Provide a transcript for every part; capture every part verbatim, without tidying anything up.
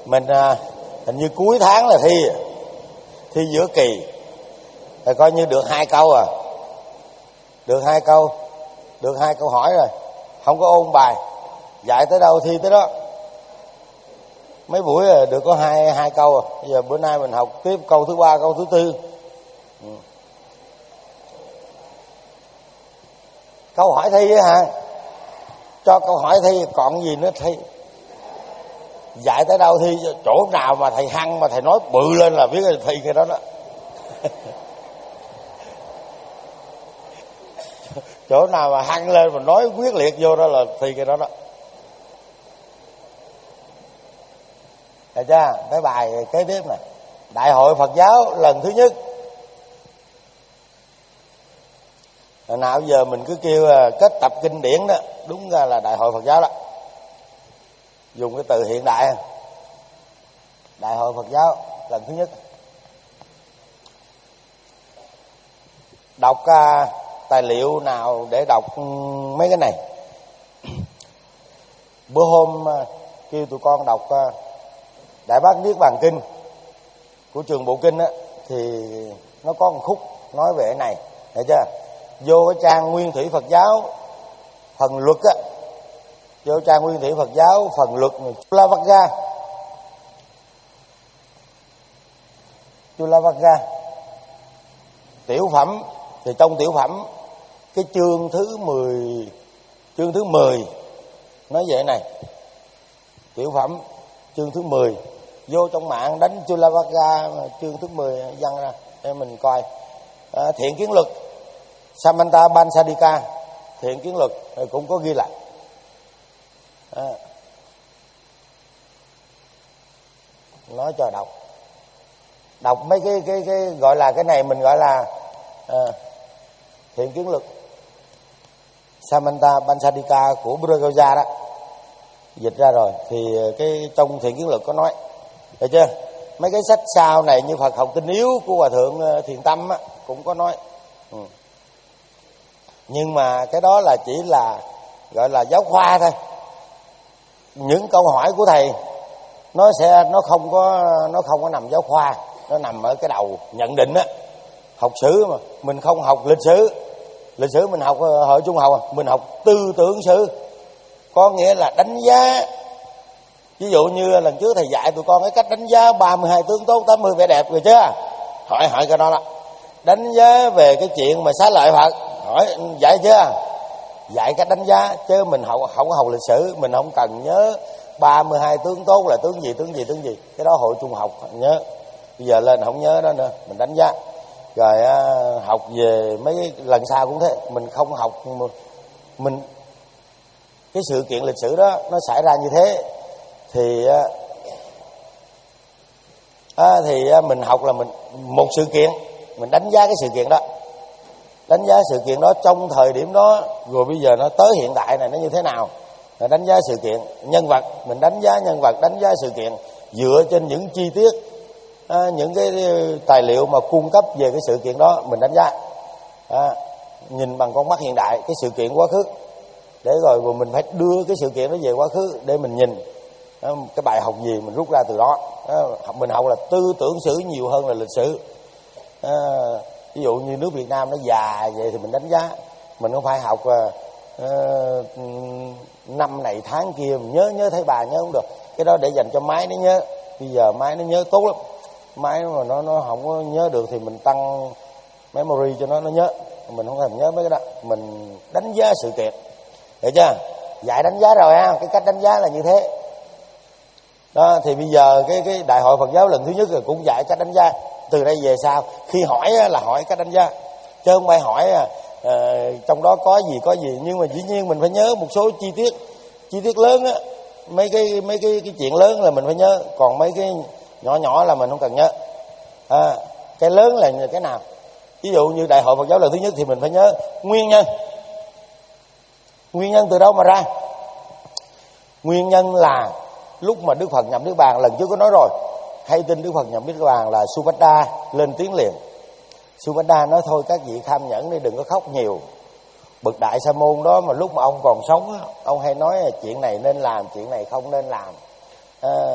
Mình à, hình như cuối tháng là thi, thi giữa kỳ, rồi coi như được hai câu à, được hai câu, được hai câu hỏi rồi, không có ôn bài, dạy tới đâu thi tới đó. Mấy buổi rồi được có hai hai câu à. Bây giờ bữa nay mình học tiếp câu thứ ba, câu thứ tư. Ừ. Câu hỏi thi á hả? Cho câu hỏi thi còn gì nữa thi. Dạy tới đâu thi, chỗ nào mà thầy hăng mà thầy nói bự lên là biết là thi cái đó đó. Chỗ nào mà hăng lên mà nói quyết liệt vô đó là thi cái đó đó. Được chưa? Cái bài kế tiếp nè. Đại hội Phật giáo lần thứ nhất. Hồi nào giờ mình cứ kêu kết tập kinh điển đó, đúng ra là Đại hội Phật giáo đó. Dùng cái từ hiện đại. Đại hội Phật giáo lần thứ nhất. Đọc uh, tài liệu nào để đọc mấy cái này. Bữa hôm uh, kêu tụi con đọc uh, Đại Bát Niết Bàn Kinh của Trường Bộ Kinh á, thì nó có một khúc nói về cái này, hiểu chưa? Vô cái trang Nguyên Thủy Phật giáo phần luật á, vô trang Nguyên Thủy Phật giáo phần luật Chulavagga, Chulavagga tiểu phẩm, thì trong tiểu phẩm cái chương thứ mười, chương thứ mười nói về cái này. Tiểu phẩm chương thứ mười, vô trong mạng đánh Chulavagga chương thứ mười dăng ra để mình coi. À, thiện kiến luật Samanta Bansadika, thiện kiến luật cũng có ghi lại. À, nói cho đọc, đọc mấy cái cái cái gọi là cái này mình gọi là à, thiện kiến luật Samanta Bansadika của Buddha Gauja đó, dịch ra rồi. Thì cái trong thiện kiến luật có nói, được chưa? Mấy cái sách sau này như Phật học tinh yếu của Hòa thượng Thiền Tâm á, cũng có nói. Ừ. Nhưng mà cái đó là chỉ là gọi là giáo khoa thôi. Những câu hỏi của thầy nó sẽ nó không có nó không có nằm giáo khoa, nó nằm ở cái đầu nhận định á. Học sử mà mình không học lịch sử, lịch sử mình học hồi trung học, mình học tư tưởng sử, có nghĩa là đánh giá. Ví dụ như lần trước thầy dạy tụi con cái cách đánh giá ba mươi hai tướng tốt, tám mươi vẻ đẹp rồi chứ. Hỏi hỏi cái đó đó. Đánh giá về cái chuyện mà xá lợi Phật, hỏi dạy chưa? Dạy cách đánh giá chứ mình học không có học lịch sử, mình không cần nhớ ba mươi hai tướng tốt là tướng gì tướng gì tướng gì. Cái đó hội trung học nhớ. Bây giờ lên không nhớ đó nữa, mình đánh giá. Rồi à, học về mấy lần sau cũng thế, mình không học mình cái sự kiện lịch sử đó nó xảy ra như thế thì à, thì à, mình học là mình một sự kiện, mình đánh giá cái sự kiện đó, đánh giá sự kiện đó trong thời điểm đó, rồi bây giờ nó tới hiện tại này nó như thế nào, là đánh giá sự kiện. Nhân vật mình đánh giá nhân vật, đánh giá sự kiện dựa trên những chi tiết, à, những cái tài liệu mà cung cấp về cái sự kiện đó mình đánh giá, à, nhìn bằng con mắt hiện đại cái sự kiện quá khứ, để rồi rồi mình phải đưa cái sự kiện đó về quá khứ để mình nhìn à, cái bài học gì mình rút ra từ đó. À, mình học là tư tưởng sử nhiều hơn là lịch sử. À, ví dụ như nước Việt Nam nó già vậy thì mình đánh giá, mình không phải học à, à, năm này tháng kia mình nhớ nhớ thấy bà nhớ không được, cái đó để dành cho máy nó nhớ. Bây giờ máy nó nhớ tốt lắm, máy mà nó nó không có nhớ được thì mình tăng memory cho nó nó nhớ, mình không thèm nhớ mấy cái đó. Mình đánh giá sự kiện, được chưa? Dạy đánh giá rồi ha, cái cách đánh giá là như thế đó. Thì bây giờ cái cái đại hội Phật giáo lần thứ nhất là cũng dạy cách đánh giá. Từ đây về sau khi hỏi là hỏi cách đánh giá, chứ không phải hỏi à, à, trong đó có gì có gì. Nhưng mà dĩ nhiên mình phải nhớ một số chi tiết, chi tiết lớn á, mấy cái mấy cái cái chuyện lớn là mình phải nhớ, còn mấy cái nhỏ nhỏ là mình không cần nhớ. À, cái lớn là cái nào? Ví dụ như đại hội Phật giáo lần thứ nhất thì mình phải nhớ nguyên nhân. Nguyên nhân từ đâu mà ra? Nguyên nhân là lúc mà Đức Phật nhập Niết Bàn, lần trước có nói rồi, hay tin Đức Phật nhập Niết Bàn là Subhadda lên tiếng liền. Subhadda nói thôi các vị kham nhẫn đi, đừng có khóc nhiều. Bậc đại sa môn đó mà lúc mà ông còn sống, ông hay nói chuyện này nên làm, chuyện này không nên làm. À,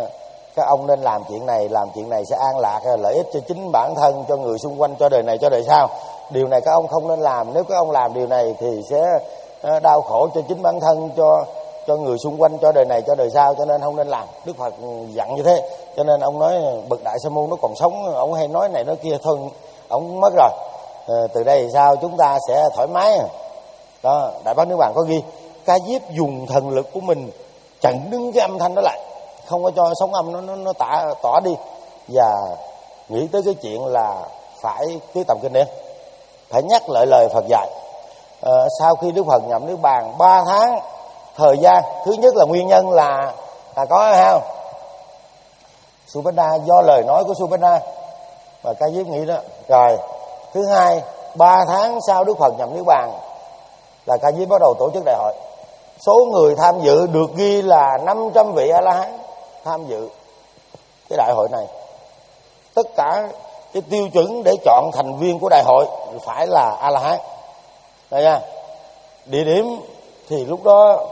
các ông nên làm chuyện này, làm chuyện này sẽ an lạc, lợi ích cho chính bản thân, cho người xung quanh, cho đời này, cho đời sau. Điều này các ông không nên làm. Nếu các ông làm điều này thì sẽ đau khổ cho chính bản thân, cho cho người xung quanh, cho đời này, cho đời sau, cho nên không nên làm. Đức Phật dặn như thế. Cho nên ông nói bậc Đại Sa Môn nó còn sống, ông hay nói này nói kia thôi, ông mất rồi. À, từ đây thì sao chúng ta sẽ thoải mái. Đó, Đại Bát Niết Bàn có ghi Ca Diếp dùng thần lực của mình chặn đứng cái âm thanh đó lại, không có cho sóng âm nó nó, nó tả, tỏa đi, và nghĩ tới cái chuyện là phải cứ tầm kinh điển, phải nhắc lại lời Phật dạy. À, sau khi Đức Phật nhập Niết Bàn ba tháng thời gian, thứ nhất là nguyên nhân là là có hay không? Subhadda, do lời nói của Subhadda và Ca Diếp nghĩ đó. Rồi thứ hai, ba tháng sau Đức Phật nhập Niết Bàn là Ca Diếp bắt đầu tổ chức đại hội. Số người tham dự được ghi là năm trăm vị A La Hán tham dự cái đại hội này. Tất cả cái tiêu chuẩn để chọn thành viên của đại hội phải là A La Hán. Đây nha. Địa điểm thì lúc đó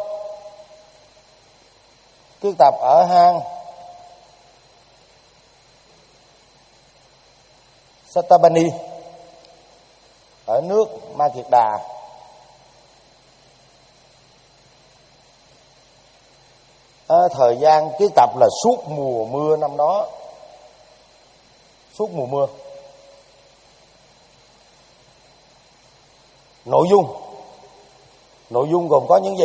Kiết Tập ở hang Sattapani ở nước Ma Kiệt Đà. À, thời gian Kiết Tập là suốt mùa mưa năm đó, suốt mùa mưa. Nội dung nội dung gồm có những gì?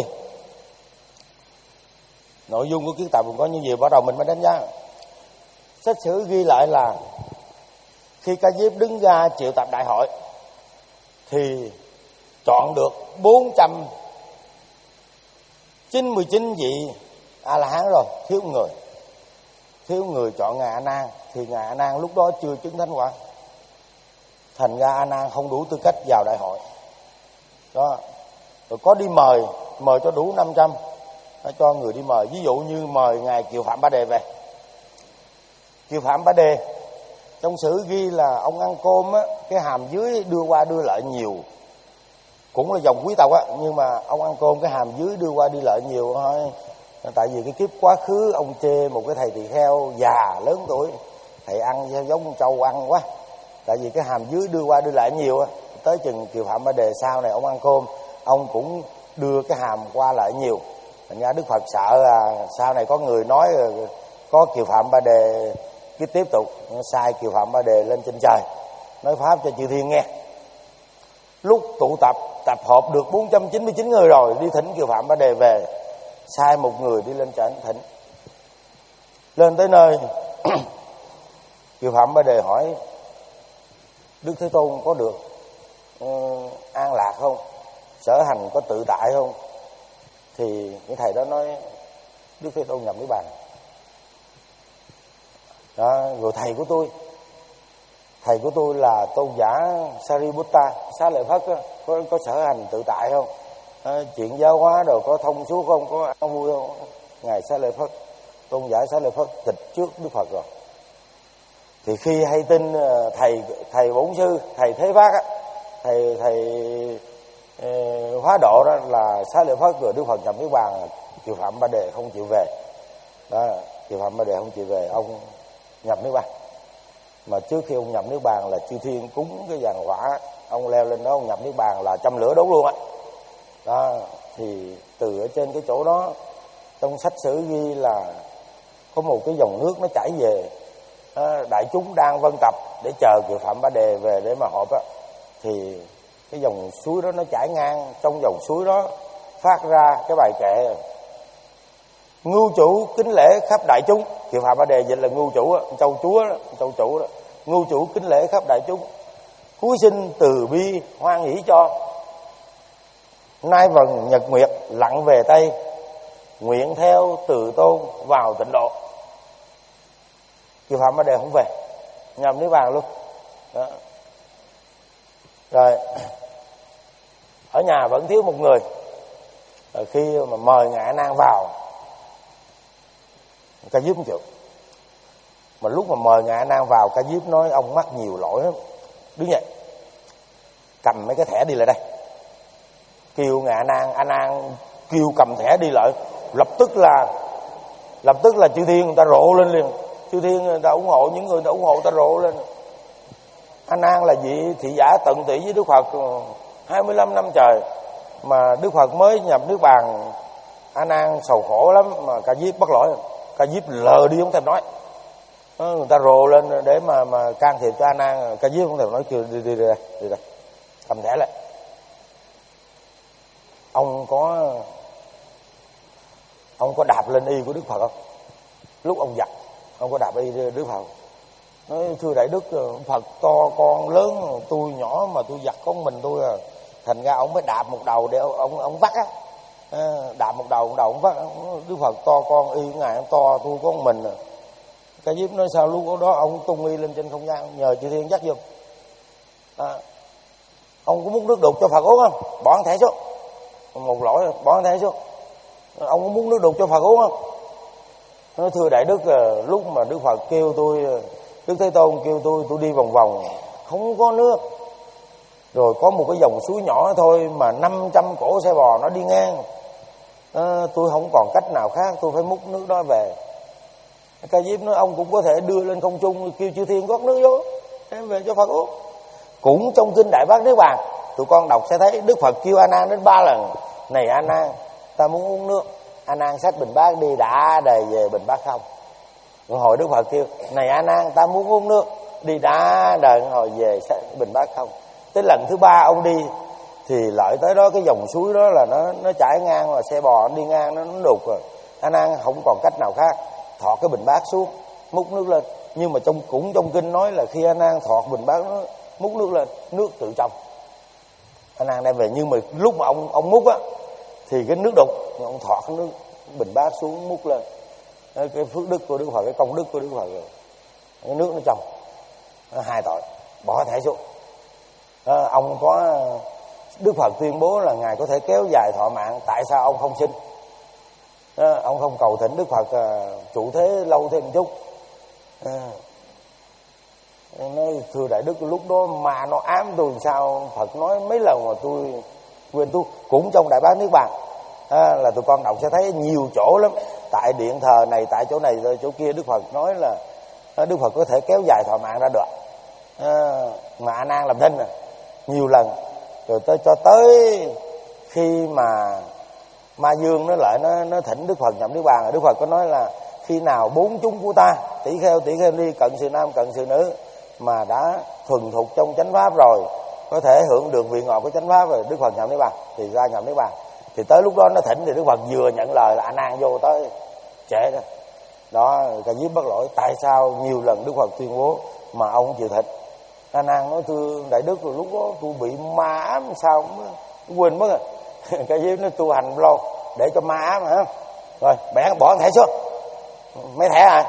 Nội dung của Kiết Tập gồm có những gì? Bắt đầu mình mới đánh giá. Sách sử ghi lại là khi Ca Diếp đứng ra triệu tập đại hội thì chọn được bốn trăm chín mươi chín vị A La Hán rồi, thiếu người. Thiếu người chọn Ngài A Nan, thì Ngài A Nan lúc đó chưa chứng thánh quả. Thành ra A Nan không đủ tư cách vào đại hội. Đó. Rồi có đi mời, mời cho đủ năm trăm, cho người đi mời. Ví dụ như mời Ngài Kiều Phạm Ba Đề về. Kiều Phạm Ba Đề trong sử ghi là ông ăn cơm á, cái hàm dưới đưa qua đưa lại nhiều, cũng là dòng quý tộc á, nhưng mà ông ăn cơm cái hàm dưới đưa qua đi lại nhiều thôi. Tại vì cái kiếp quá khứ ông chê một cái thầy tỳ kheo già lớn tuổi, thầy ăn giống trâu ăn quá. Tại vì cái hàm dưới đưa qua đưa lại nhiều á, tới chừng Kiều Phạm Ba Đề sau này ông ăn cơm, ông cũng đưa cái hàm qua lại nhiều. Thành ra Đức Phật sợ là sau này có người nói có Kiều Phạm Ba Đề cái tiếp tục sai Kiều Phạm Ba Đề lên trên trời nói pháp cho chư thiên nghe. Lúc tụ tập tập hợp được bốn trăm chín mươi chín người rồi, đi thỉnh Kiều Phạm Ba Đề về, sai một người đi lên trển thỉnh. Lên tới nơi Kiều Phạm Ba Đề hỏi Đức Thế Tôn có được uh, an lạc không, sở hành có tự tại không? Thì cái thầy đó nói Đức Thế Tôn nhập Niết Bàn. Đó, rồi thầy của tôi thầy của tôi là tôn giả Sariputta, Xá Lợi Phất đó, có, có sở hành tự tại không? À, chuyện giáo hóa rồi có thông suốt không, có an vui không? Ngài Xá Lợi Phất, tôn giả Xá Lợi Phất tịch trước Đức Phật rồi. Thì khi hay tin thầy thầy bổn sư, thầy Thế Phát á, thầy thầy e, hóa độ đó là Xá Lợi Phất rồi Đức Phật nhập Niết Bàn, Kiều Phạm Ba Đề không chịu về. Đó, Kiều Phạm Ba Đề không chịu về, ông nhập Niết Bàn. Mà trước khi ông nhập Niết Bàn là chư thiên cúng cái vàng hỏa, ông leo lên đó ông nhập Niết Bàn là châm lửa đốt luôn á. Đó. Đó, thì từ ở trên cái chỗ đó trong sách sử ghi là có một cái dòng nước nó chảy về. Đó, đại chúng đang vân tập để chờ Kiều Phạm Ba Đề về để mà họp á, thì cái dòng suối đó nó chảy ngang, trong dòng suối đó phát ra cái bài kệ ngưu chủ kính lễ khắp đại chúng. Kiều Phạm Ba Đề dịch là ngưu chủ, châu chúa đó, châu chủ đó. Ngưu chủ kính lễ khắp đại chúng, cuối sinh từ bi hoan hỷ cho. Nay vần nhật nguyệt lặn về tây, nguyện theo từ tôn vào tịnh độ. Kiều Phạm Ba Đề không về, nhập Niết Bàn luôn. Đó. Rồi ở nhà vẫn thiếu một người. Rồi khi mà mời Ngài A Nan vào, Ca Diếp không chịu. Mà lúc mà mời Ngài A Nan vào, Ca Diếp nói ông mắc nhiều lỗi lắm. Đứng dậy, cầm mấy cái thẻ đi lại đây. Kêu Ngài A Nan, A Nan kêu cầm thẻ đi lại, lập tức là lập tức là chư thiên người ta rộ lên liền. chư thiên người ta ủng hộ, những người ta ủng hộ ta rộ lên. A Nan là vị thị giả tận tụy với Đức Phật hai mươi lăm năm trời, mà Đức Phật mới nhập Niết Bàn, A Nan sầu khổ lắm, mà Ca Diếp bắt lỗi, Ca Diếp lờ đi không thèm nói. Người ta rồ lên để mà mà can thiệp cho A Nan, Ca Diếp không thèm nói, kêu đi đi đi đây, đi đây, cầm thẻ lại. Ông có ông có đạp lên y của Đức Phật không? Lúc ông giặt, ông có đạp y Đức Phật? Nói thưa Đại Đức, Phật to con lớn, tôi nhỏ mà tôi giặt con mình tôi à. Thành ra ông mới đạp một đầu để ông ông vắt á, đạp một đầu một đầu ông vắt. Đức Phật to con y ngài ông to, tôi có con mình à. Ca Diếp nói sao lúc đó ông tung y lên trên không gian nhờ chư thiên dắt giùm. À, ông có muốn nước đục cho Phật uống không? Bỏ thẻ xuống. Một lỗi bỏ thẻ xuống. Ông có muốn nước đục cho Phật uống không? Nói thưa Đại Đức, lúc mà Đức Phật kêu tôi, Đức Thế Tôn kêu tôi, tôi đi vòng vòng không có nước. Rồi có một cái dòng suối nhỏ thôi mà năm trăm cổ xe bò nó đi ngang. À, tôi không còn cách nào khác, tôi phải múc nước đó về. Ca Diếp nói ông cũng có thể đưa lên không trung kêu chư thiên gót nước vô đem về cho Phật uống. Cũng trong kinh Đại Bát Niết Bàn, tụi con đọc sẽ thấy Đức Phật kêu A Nan đến ba lần: này A Nan, ta muốn uống nước. A Nan xách bình bát đi, đã đầy về bình bát không. Rồi hồi Đức Phật kêu: này A Nan, ta muốn uống nước. Đi đã đời hồi về bình bát không. Tới lần thứ ba ông đi thì lại tới đó cái dòng suối đó là nó nó chảy ngang, mà xe bò nó đi ngang nó nó đục rồi. A Nan không còn cách nào khác, thọt cái bình bát xuống múc nước lên. Nhưng mà trong cũng trong kinh nói là khi A Nan thọt bình bát nó múc nước lên, nước tự trong. A Nan đem về, nhưng mà lúc mà ông ông múc á thì cái nước đục, ông thọt cái nước bình bát xuống múc lên. Cái phước đức của Đức Phật, cái công đức của Đức Phật rồi. Cái nước nó trong. Nó hai tội, bỏ thẻ xuống. À, ông có Đức Phật tuyên bố là ngài có thể kéo dài thọ mạng, tại sao ông không xin? À, ông không cầu thỉnh Đức Phật à, trụ thế lâu thêm một chút. À, nói thưa Đại Đức, lúc đó mà nó ám tôi làm sao? Phật nói mấy lần mà tôi quên. Tu cũng trong Đại Bát Niết Bàn à, là tụi con đọc sẽ thấy nhiều chỗ lắm. Tại điện thờ này, tại chỗ này, chỗ kia, Đức Phật nói là Đức Phật có thể kéo dài thọ mạng ra được. À, mà A Nan làm thinh à, nhiều lần. Rồi tới cho tới khi mà Ma Dương nó lại nó nó thỉnh Đức Phật nhập Niết Bàn, Đức Phật có nói là khi nào bốn chúng của ta, tỷ kheo tỷ kheo ni, cận sự nam cận sự nữ mà đã thuần thục trong chánh pháp rồi, có thể hưởng được vị ngọt của chánh pháp rồi, Đức Phật nhập Niết Bàn thì ra nhập Niết Bàn. Thì tới lúc đó nó thỉnh thì Đức Phật vừa nhận lời là A Nan vô tới trễ đó. Đó, Ca Diếp bắt lỗi, tại sao nhiều lần Đức Phật tuyên bố mà ông không chịu thịt? A Nan nói thưa Đại Đức, rồi lúc đó tôi bị ma ám sao cũng quên mất rồi. Ca Diếp nói tu hành lâu để cho ma ám hả? Rồi bẻ bỏ thẻ xuống. Mấy thẻ à?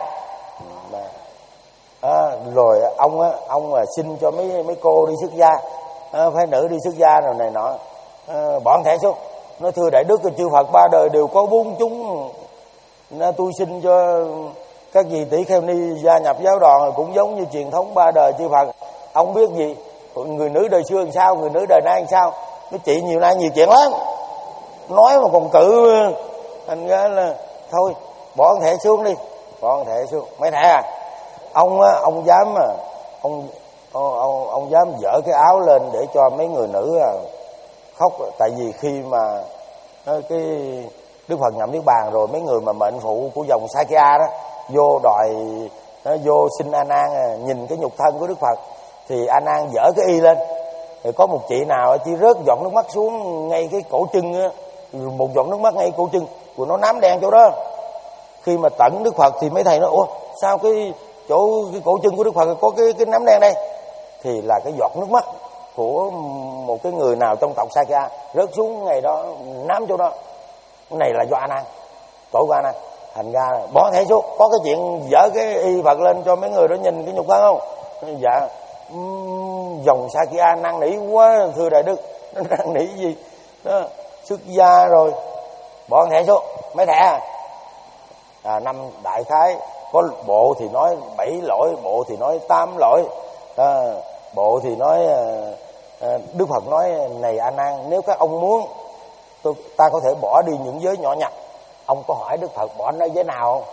À, rồi ông á, ông là xin cho mấy mấy cô đi xuất gia, à, phái nữ đi xuất gia rồi này nọ, à, bỏ thẻ xuống. Nói thưa Đại Đức, chư Phật ba đời đều có bốn chúng, nên tôi xin cho các vị tỷ kheo ni gia nhập giáo đoàn cũng giống như truyền thống ba đời chư Phật. Ông biết gì? Người nữ đời xưa làm sao, người nữ đời nay làm sao? Nói chị nhiều nay nhiều chuyện lắm, nói mà còn cự. Thành ra là thôi bỏ thẻ xuống đi, bỏ thẻ xuống. Mấy thẻ à? Ông á, ông dám mà ông ông ông, ông dám dỡ cái áo lên để cho mấy người nữ à, khóc. Tại vì khi mà cái Đức Phật nhập Niết Bàn rồi, mấy người mà mệnh phụ của dòng Sakya đó vô đòi vô xin A Nan nhìn cái nhục thân của Đức Phật, thì A Nan dỡ cái y lên, rồi có một chị nào chỉ rớt giọt nước mắt xuống ngay cái cổ chân á, một giọt nước mắt ngay cổ chân, của nó nám đen chỗ đó. Khi mà tận Đức Phật thì mấy thầy nói ủa sao cái chỗ cái cổ chân của Đức Phật có cái cái nám đen đây? Thì là cái giọt nước mắt của một cái người nào trong tộc Sakya rớt xuống ngày đó, nám chỗ đó. Cái này là do A Nan, tội của A Nan. Thành ra bỏ thẻ xuống. Có cái chuyện dỡ cái y Phật lên cho mấy người đó nhìn cái nhục thân không? Dạ dòng Sakya năn nỉ quá thưa Đại Đức. Nó năn nỉ gì đó, xuất gia rồi bỏ thẻ xuống. Mấy thẻ à? À, năm đại khái có bộ thì nói bảy lỗi, bộ thì nói tám lỗi, à, bộ thì nói à, Đức Phật nói này A Nan, nếu các ông muốn tôi, ta có thể bỏ đi những giới nhỏ nhặt. Ông có hỏi Đức Phật bỏ nó giới nào không?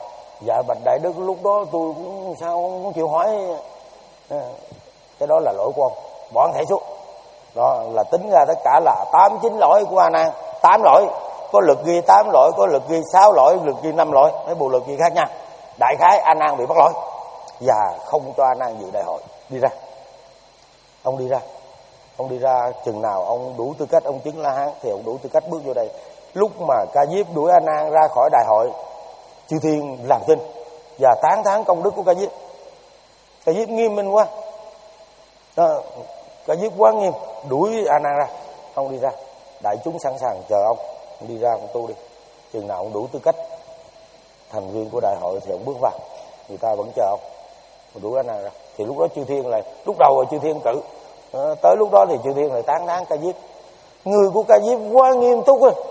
Dạ bạch đại đức, lúc đó tôi cũng sao không chịu hỏi. Cái đó là lỗi của ông, bỏ thẻ xuống. Đó là tính ra tất cả là tám chín lỗi của A Nan. Tám lỗi, có lực ghi tám lỗi, có lực ghi sáu lỗi, lực ghi năm lỗi, mấy bộ lực ghi khác nhau. Đại khái A Nan bị bắt lỗi và không cho A Nan dự đại hội. Đi ra, ông đi ra, ông đi ra chừng nào ông đủ tư cách ông chứng La Hán thì ông đủ tư cách bước vô đây. Lúc mà Ca Diếp đuổi A Nan ra khỏi đại hội, chư thiên làm tin và tán thán công đức của Ca Diếp. Ca Diếp nghiêm minh quá, đó, Ca Diếp quá nghiêm, đuổi A Nan ra. Ông đi ra, đại chúng sẵn sàng chờ ông. Ông đi ra, ông tu đi, chừng nào ông đủ tư cách thành viên của đại hội thì ông bước vào, người ta vẫn chờ ông. Đuổi A Nan ra thì lúc đó chư thiên lại, lúc đầu rồi chư thiên cử, à, tới lúc đó thì chư thiên lại tán thán Ca Diếp. Người của Ca Diếp quá nghiêm túc rồi.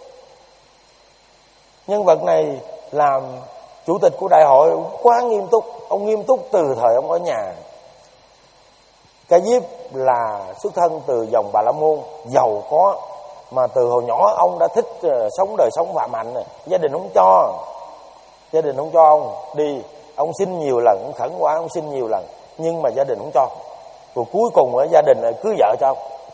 Nhân vật này làm chủ tịch của đại hội quá nghiêm túc. Ông nghiêm túc từ thời ông ở nhà. Ca Diếp là xuất thân từ dòng Bà La Môn, giàu có, mà từ hồi nhỏ ông đã thích uh, sống đời sống phạm hạnh này. Gia đình không cho, gia đình không cho ông đi. Ông xin nhiều lần, ông khẩn quá, ông xin nhiều lần, nhưng mà gia đình không cho. Rồi cuối cùng ở gia đình cưới vợ cho ông.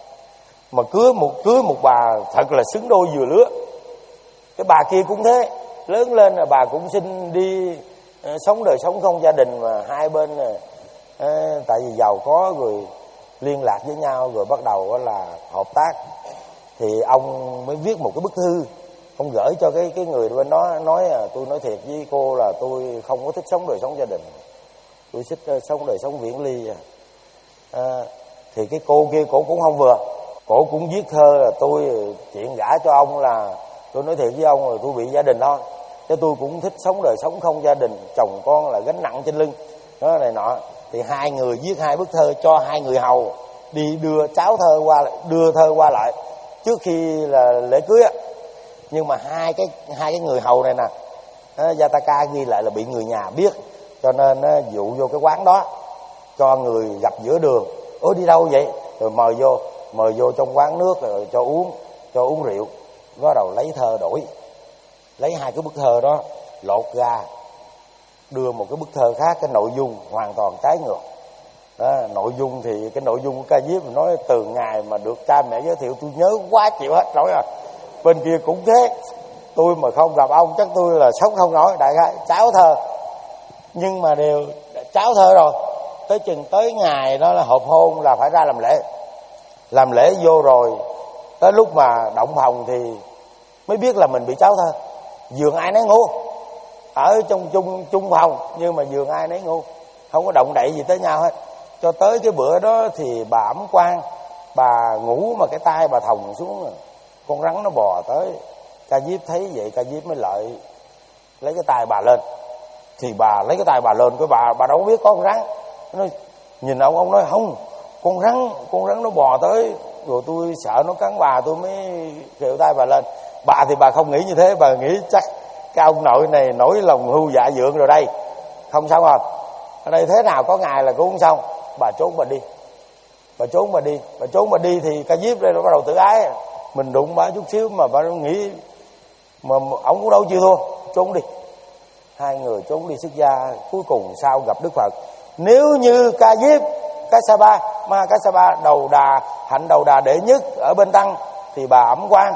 Mà cưới một cưới một bà thật là xứng đôi vừa lứa. Cái bà kia cũng thế, lớn lên là bà cũng xin đi uh, sống đời sống không gia đình, mà hai bên uh, uh, tại vì giàu có rồi liên lạc với nhau, rồi bắt đầu uh, là hợp tác. Thì ông mới viết một cái bức thư, ông gửi cho cái cái người bên đó, nói à, tôi nói thiệt với cô là tôi không có thích sống đời sống gia đình, tôi thích uh, sống đời sống viễn ly. À. À, thì cái cô kia cổ cũng không vừa, cổ cũng viết thơ là tôi chuyện gả cho ông là tôi nói thiệt với ông rồi tôi bị gia đình thôi, chứ tôi cũng thích sống đời sống không gia đình, chồng con là gánh nặng trên lưng đó này nọ. Thì hai người viết hai bức thơ cho hai người hầu đi đưa cháu thơ qua, đưa thơ qua lại trước khi là lễ cưới á. Nhưng mà hai cái hai cái người hầu này nè, Jataka ghi lại là bị người nhà biết, cho nên dụ vô cái quán đó, cho người gặp giữa đường, ôi đi đâu vậy, rồi mời vô, mời vô trong quán nước rồi cho uống, cho uống rượu, bắt đầu lấy thơ đổi, lấy hai cái bức thơ đó lột ra, đưa một cái bức thơ khác, cái nội dung hoàn toàn trái ngược. Đó, nội dung thì cái nội dung của Ca Diếp nói từ ngày mà được cha mẹ giới thiệu tôi nhớ quá chịu hết nổi rồi. Bên kia cũng thế, tôi mà không gặp ông chắc tôi là sống không nổi. Đại khái cháu thơ, nhưng mà đều cháu thơ rồi, tới chừng tới ngày đó là họp hôn là phải ra làm lễ. Làm lễ vô rồi, tới lúc mà động phòng thì mới biết là mình bị cháu thơ. Giường ai nấy ngủ, ở trong chung chung phòng nhưng mà giường ai nấy ngủ, không có động đậy gì tới nhau hết. Cho tới cái bữa đó thì bà ẩm quan, bà ngủ mà cái tay bà thòng xuống, con rắn nó bò tới. Ca Diếp thấy vậy, Ca Diếp mới lợi lấy cái tay bà lên. Thì bà lấy cái tay bà lên, cái bà bà đâu có biết có con rắn. Nó nhìn ông, ông nói không, con rắn, con rắn nó bò tới, rồi tôi sợ nó cắn bà, tôi mới kêu tay bà lên. Bà thì bà không nghĩ như thế, bà nghĩ chắc cái ông nội này nổi lòng hưu dạ dượng rồi đây, không sao không, ở đây thế nào có ngày là cũng không xong. Bà trốn bà đi, bà trốn bà đi, bà trốn bà đi thì Ca Diếp đây nó bắt đầu tự ái. Mình đụng bà chút xíu mà bà nghĩ mà ông cũng đâu chịu thua, trốn đi. Hai người trốn đi xuất gia, cuối cùng sau gặp Đức Phật. Nếu như Ca Diếp, Kassapa, Ma Kassapa đầu đà, hạnh đầu đà đệ nhất ở bên Tăng, thì bà Ẩm Quan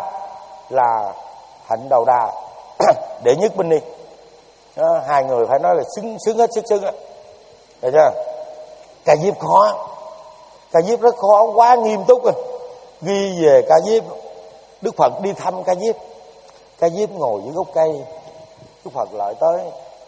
là hạnh đầu đà đệ nhất bên đi. Đó, hai người phải nói là xứng xứng hết sức xứng á, được chưa? Ca Diếp khó, Ca Diếp rất khó, quá nghiêm túc rồi. Ghi về Ca Diếp, Đức Phật đi thăm Ca Diếp, Ca Diếp ngồi dưới gốc cây, Đức Phật lại tới,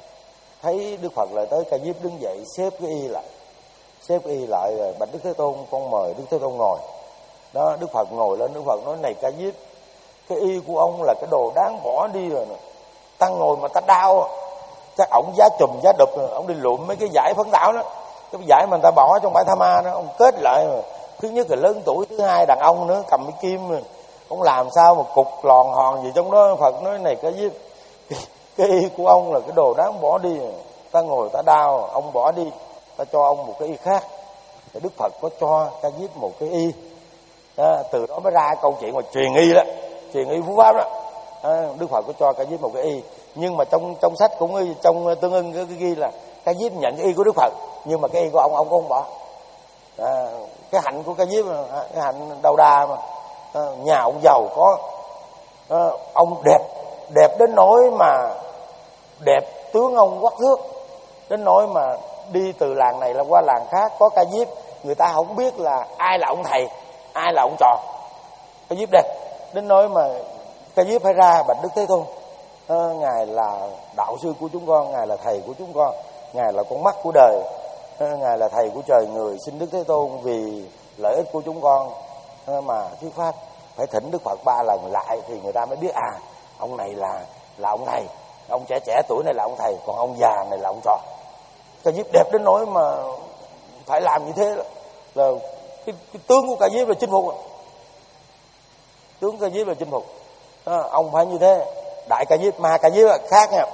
thấy Đức Phật lại tới, Ca Diếp đứng dậy xếp cái y lại, xếp y lại rồi bạch Đức Thế Tôn, con mời Đức Thế Tôn ngồi. Đó, Đức Phật ngồi lên, Đức Phật nói này Ca Diếp, cái y của ông là cái đồ đáng bỏ đi rồi nè, ta ngồi mà ta đau, chắc ổng giá chùm giá đục, ổng đi lụm mấy cái giải phấn đảo đó, cái giải mà người ta bỏ trong bãi tha ma đó, ông kết lại mà. Thứ nhất là lớn tuổi, thứ hai đàn ông nữa, cầm cái kim mà ông làm sao mà cục lòn hòn gì trong đó. Phật nói này Ca Diếp, cái, cái y của ông là cái đồ đáng bỏ đi, ta ngồi ta đau, ông bỏ đi, ta cho ông một cái y khác. Thì Đức Phật có cho Ca Diếp một cái y đó, từ đó mới ra câu chuyện mà truyền y đó, truyền y phú pháp đó. À, Đức Phật có cho Ca Diếp một cái y, Nhưng mà trong trong sách cũng trong Tương Ưng cái ghi là Ca Diếp nhận cái y của Đức Phật, nhưng mà cái y của ông ông cũng không bỏ. À, cái hạnh của Ca Diếp, cái hạnh Đầu Đà mà, à, nhà ông giàu có, à, ông đẹp đẹp đến nỗi mà đẹp tướng ông quắc thước, đến nỗi mà đi từ làng này là qua làng khác có Ca Diếp, người ta không biết là ai là ông thầy, ai là ông trò. Ca Diếp đẹp đến nỗi mà Ca Diếp phải ra bạch Đức Thế Tôn, à, ngài là đạo sư của chúng con, ngài là thầy của chúng con, ngài là con mắt của đời, à, ngài là thầy của trời người, xin Đức Thế Tôn vì lợi ích của chúng con à, mà thuyết pháp. Phải thỉnh Đức Phật ba lần lại thì người ta mới biết à ông này là là ông thầy, ông trẻ trẻ tuổi này là ông thầy, còn ông già này là ông trò. Ca Diếp đẹp đến nỗi mà phải làm như thế là, là cái, cái tướng của Ca Diếp là chinh phục, tướng Ca Diếp là chinh phục. À, ông phải như thế. Đại Ca Diếp, Ma Ca Diếp khác nha.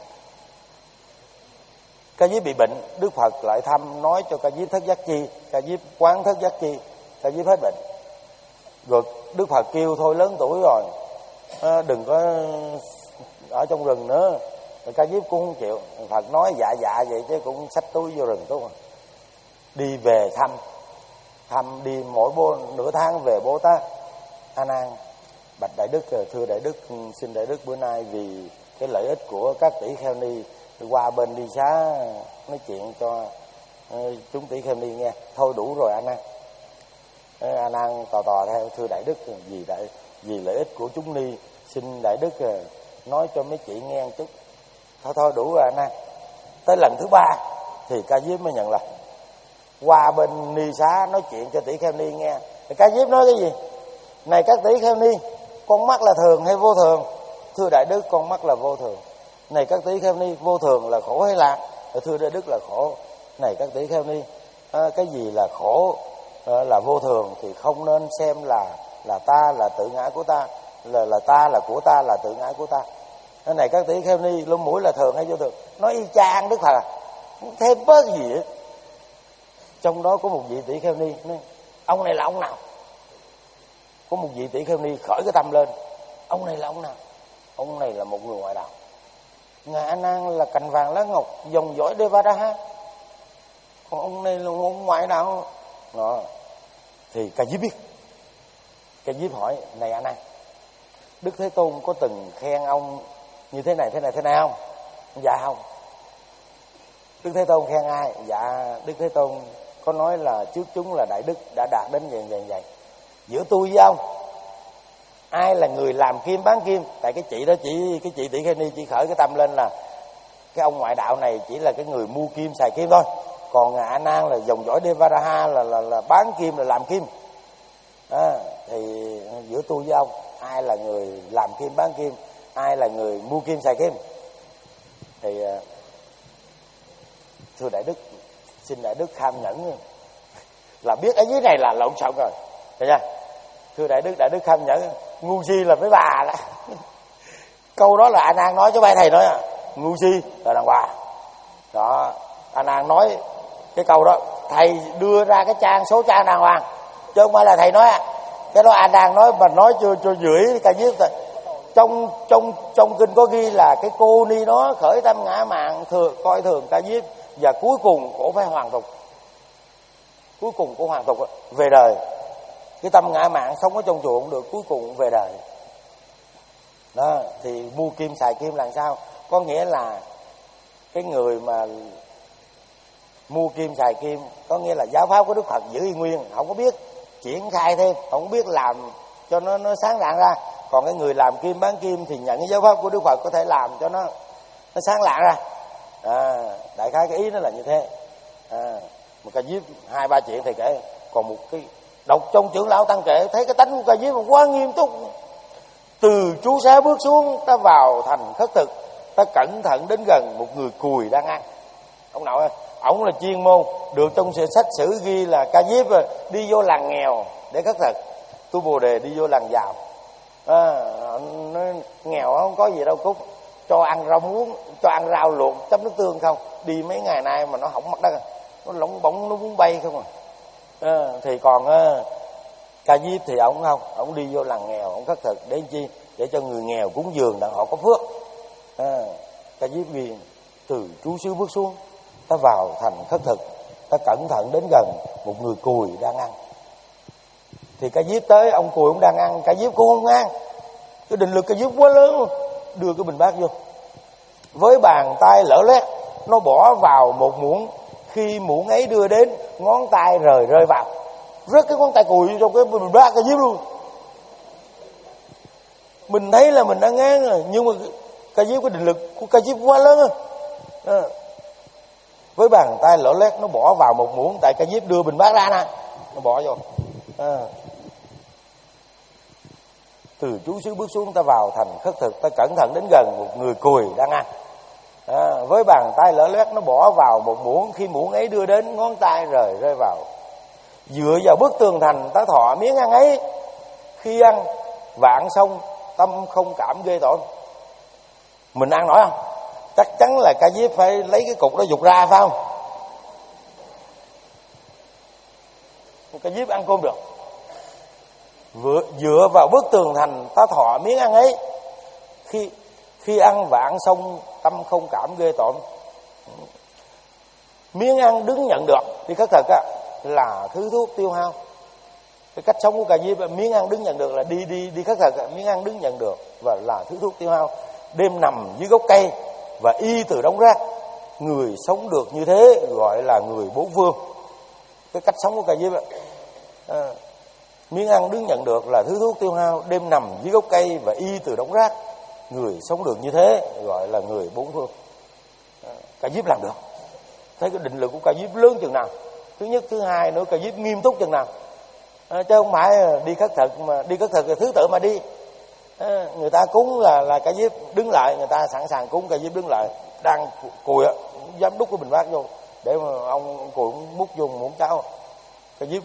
Ca Diếp bị bệnh, Đức Phật lại thăm nói cho Ca Diếp thất giác chi, Ca Diếp quán thất giác chi, Ca Diếp hết bệnh. Rồi Đức Phật kêu thôi lớn tuổi rồi, à, đừng có ở trong rừng nữa. Rồi Ca Diếp cũng không chịu. Phật nói dạ dạ vậy chứ cũng xách túi vô rừng tốt rồi. Đi về thăm, thăm đi mỗi bố, nửa tháng về Bồ Tát A Nan. Bạch Đại Đức, thưa Đại Đức, xin Đại Đức bữa nay vì cái lợi ích của các tỷ kheo ni qua bên đi xá nói chuyện cho chúng tỷ kheo ni nghe. Thôi đủ rồi A Nan. A Nan tò tò theo, thưa Đại Đức vì đại vì lợi ích của chúng ni xin Đại Đức nói cho mấy chị nghe một chút. Thôi thôi đủ rồi A Nan. Tới lần thứ ba thì Ca Diếp mới nhận lời, qua bên ni xá nói chuyện cho tỷ kheo ni nghe. Thì Ca Diếp nói cái gì? Này các tỷ kheo ni, con mắt là thường hay vô thường? Thưa Đại Đức, con mắt là vô thường. Này các tỷ kheo ni, vô thường là khổ hay lạc? Thưa Đại Đức là khổ. Này các tỷ kheo ni, à, cái gì là khổ, à, là vô thường thì không nên xem là là ta, là tự ngã của ta, là là ta, là của ta, là tự ngã của ta. Cái này các tỷ kheo ni, lông mũi là thường hay vô thường? Nói y chang Đức Phật, không thêm bớt gì hết. Trong đó có một vị tỷ kheo ni nói, ông này là ông nào? Có một vị tỷ kheo ni khởi cái tâm lên, ông này là ông nào? Ông này là một người ngoại đạo. Ngài A Nan là cành vàng lá ngọc, dòng dõi Devadaha, còn ông này là một ngoại đạo. Đó. Thì Ca Diếp biết. Ca Diếp hỏi, này A Nan, Đức Thế Tôn có từng khen ông như thế này thế này thế này không? Dạ không. Đức Thế Tôn khen ai? Dạ Đức Thế Tôn có nói là trước chúng là Đại Đức đã đạt đến vậy vậy vậy. Giữa tôi với ông, ai là người làm kim bán kim? Tại cái chị đó, chỉ cái chị tỷ kheo ni chỉ khởi cái tâm lên là cái ông ngoại đạo này chỉ là cái người mua kim xài kim thôi, còn Ngài A Nan là dòng dõi Devadaha, là là là bán kim, là làm kim. À, thì giữa tôi với ông, ai là người làm kim bán kim, ai là người mua kim xài kim? Thì thưa Đại Đức, xin Đại Đức kham nhẫn là biết ở dưới này là lộn xộn rồi, thấy chưa? Thưa Đại Đức, Đại Đức kham nhẫn, ngu si là mấy bà đó. Câu đó là A Nan nói chứ bay thầy nói à, ngu si là đàng hoàng. Đó, A Nan nói cái câu đó, thầy đưa ra cái trang số trang đàng hoàng, chứ không phải là thầy nói à. Cái đó A Nan nói, mà nói cho cho rưỡi Ca Diếp thôi. Trong trong trong kinh có ghi là cái cô ni nó khởi tâm ngã mạn, thừa coi thường Ca Diếp, và cuối cùng cổ phải hoàn tục. Cuối cùng cổ hoàn tục về đời. Cái tâm ngã mạn sống ở trong chùa cũng được, cuối cùng về đời. Đó, thì mua kim xài kim là sao? Có nghĩa là cái người mà mua kim xài kim, có nghĩa là giáo pháp của Đức Phật giữ y nguyên, không có biết triển khai thêm, không biết làm cho nó nó sáng lạng ra. Còn cái người làm kim bán kim thì nhận cái giáo pháp của Đức Phật có thể làm cho nó nó sáng lạng ra. À, đại khái cái ý nó là như thế. À, một Ca Diếp hai ba chuyện thầy kể, còn một cái đọc trong trưởng lão tăng kể thấy cái tánh của Ca Diếp quá nghiêm túc. Từ chú xá bước xuống, ta vào thành khất thực, ta cẩn thận đến gần một người cùi đang ăn. Ông nội, ổng là chuyên môn, được trong sách sử ghi là Ca Diếp đi vô làng nghèo để khất thực, tu Bồ Đề đi vô làng giàu. À, nó nghèo không có gì đâu Cúc, cho ăn rau muống, cho ăn rau luộc chấm nước tương không. Đi mấy ngày nay mà nó hỏng mặt đất, nó lỏng bóng, nó muốn bay không à. À, thì còn à, Ca Diếp thì ông không, ông đi vô làng nghèo, ông khất thực để chi? Để cho người nghèo cúng dường đặng họ có phước. À, Ca Diếp ghi: từ trú xứ bước xuống, ta vào thành khất thực, ta cẩn thận đến gần một người cùi đang ăn. Thì Ca Diếp tới, ông cùi ông đang ăn, Ca Diếp cũng không ăn. Cái định lực Ca Diếp quá lớn luôn, đưa cái bình bát vô, với bàn tay lở lét nó bỏ vào một muỗng. Khi muỗng ấy đưa đến, ngón tay rời rơi vào, rớt cái ngón tay cùi trong cái bình bát Ca Diếp luôn. Mình thấy là mình đã ngán rồi, nhưng mà Ca Diếp, cái định lực của Ca Diếp quá lớn à. Với bàn tay lở lét nó bỏ vào một muỗng, tại Ca Diếp đưa bình bát ra nè, nó bỏ vô. À. Từ trú xứ bước xuống, ta vào thành khất thực, ta cẩn thận đến gần một người cùi đang ăn. À, với bàn tay lở lét nó bỏ vào một muỗng. Khi muỗng ấy đưa đến, ngón tay rời rơi vào. Dựa vào bức tường thành, ta thọ miếng ăn ấy. Khi ăn vạn xong, tâm không cảm ghê tởm. Mình ăn nổi không? Chắc chắn là Ca Diếp phải lấy cái cục đó dục ra, phải không? Ca Diếp ăn cơm được. Vừa, dựa vào bức tường thành, ta thọ miếng ăn ấy. Khi khi ăn vạn xong, tâm không cảm ghê tởm. Miếng ăn đứng nhận được đi khất thực á, là thứ thuốc tiêu hao. Cái cách sống của Ca Diếp, miếng ăn đứng nhận được là đi đi đi khất thực, miếng ăn đứng nhận được và là thứ thuốc tiêu hao. Đêm nằm dưới gốc cây và y từ đống rác. Người sống được như thế gọi là người bốn phương. Cái cách sống của Ca Diếp à, miếng ăn đứng nhận được là thứ thuốc tiêu hao. Đêm nằm dưới gốc cây và y từ đống rác. Người sống được như thế gọi là người bốn phương. à, Ca Diếp làm được. Thấy cái định lực của Ca Diếp lớn chừng nào. Thứ nhất, thứ hai nữa, Ca Diếp nghiêm túc chừng nào. À, chứ không phải đi khất thực mà đi khất thực là thứ tự mà đi. À, người ta cúng là là Ca Diếp đứng lại, người ta sẵn sàng cúng, Ca Diếp đứng lại, đang cùi á, dám đút cái bình bát vô để mà ông, ông cùi cũng múc vô muỗng cháo. Ca Diếp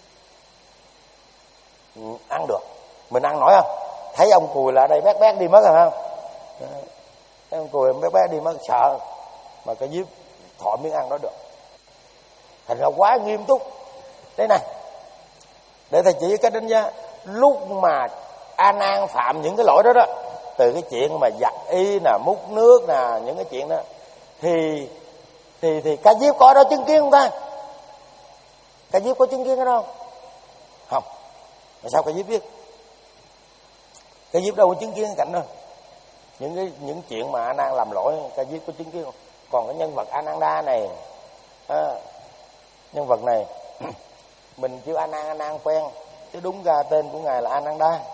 ăn được. Mình ăn nổi không? Thấy ông cùi là đây bét bét đi mất rồi không? À, thấy ông cùi bét bét đi mất sợ, mà Ca Diếp thọ miếng ăn đó được. Thành ra quá nghiêm túc. Đây này, để thầy chỉ cách đánh giá. Lúc mà A Nan phạm những cái lỗi đó đó, từ cái chuyện mà giặt y nè, múc nước nè, những cái chuyện đó, thì thì thì Ca Diếp có đó chứng kiến không ta? Ca Diếp có chứng kiến cái đó không? Không. Mà sao Ca Diếp biết? Ca Diếp đâu có chứng kiến cái cảnh đó. Những cái những chuyện mà A Nan làm lỗi, Ca Diếp có chứng kiến không? Còn cái nhân vật A Nan Đa này, à, nhân vật này mình kêu A Nan A Nan quen, chứ đúng ra tên của ngài là A Nan Đa.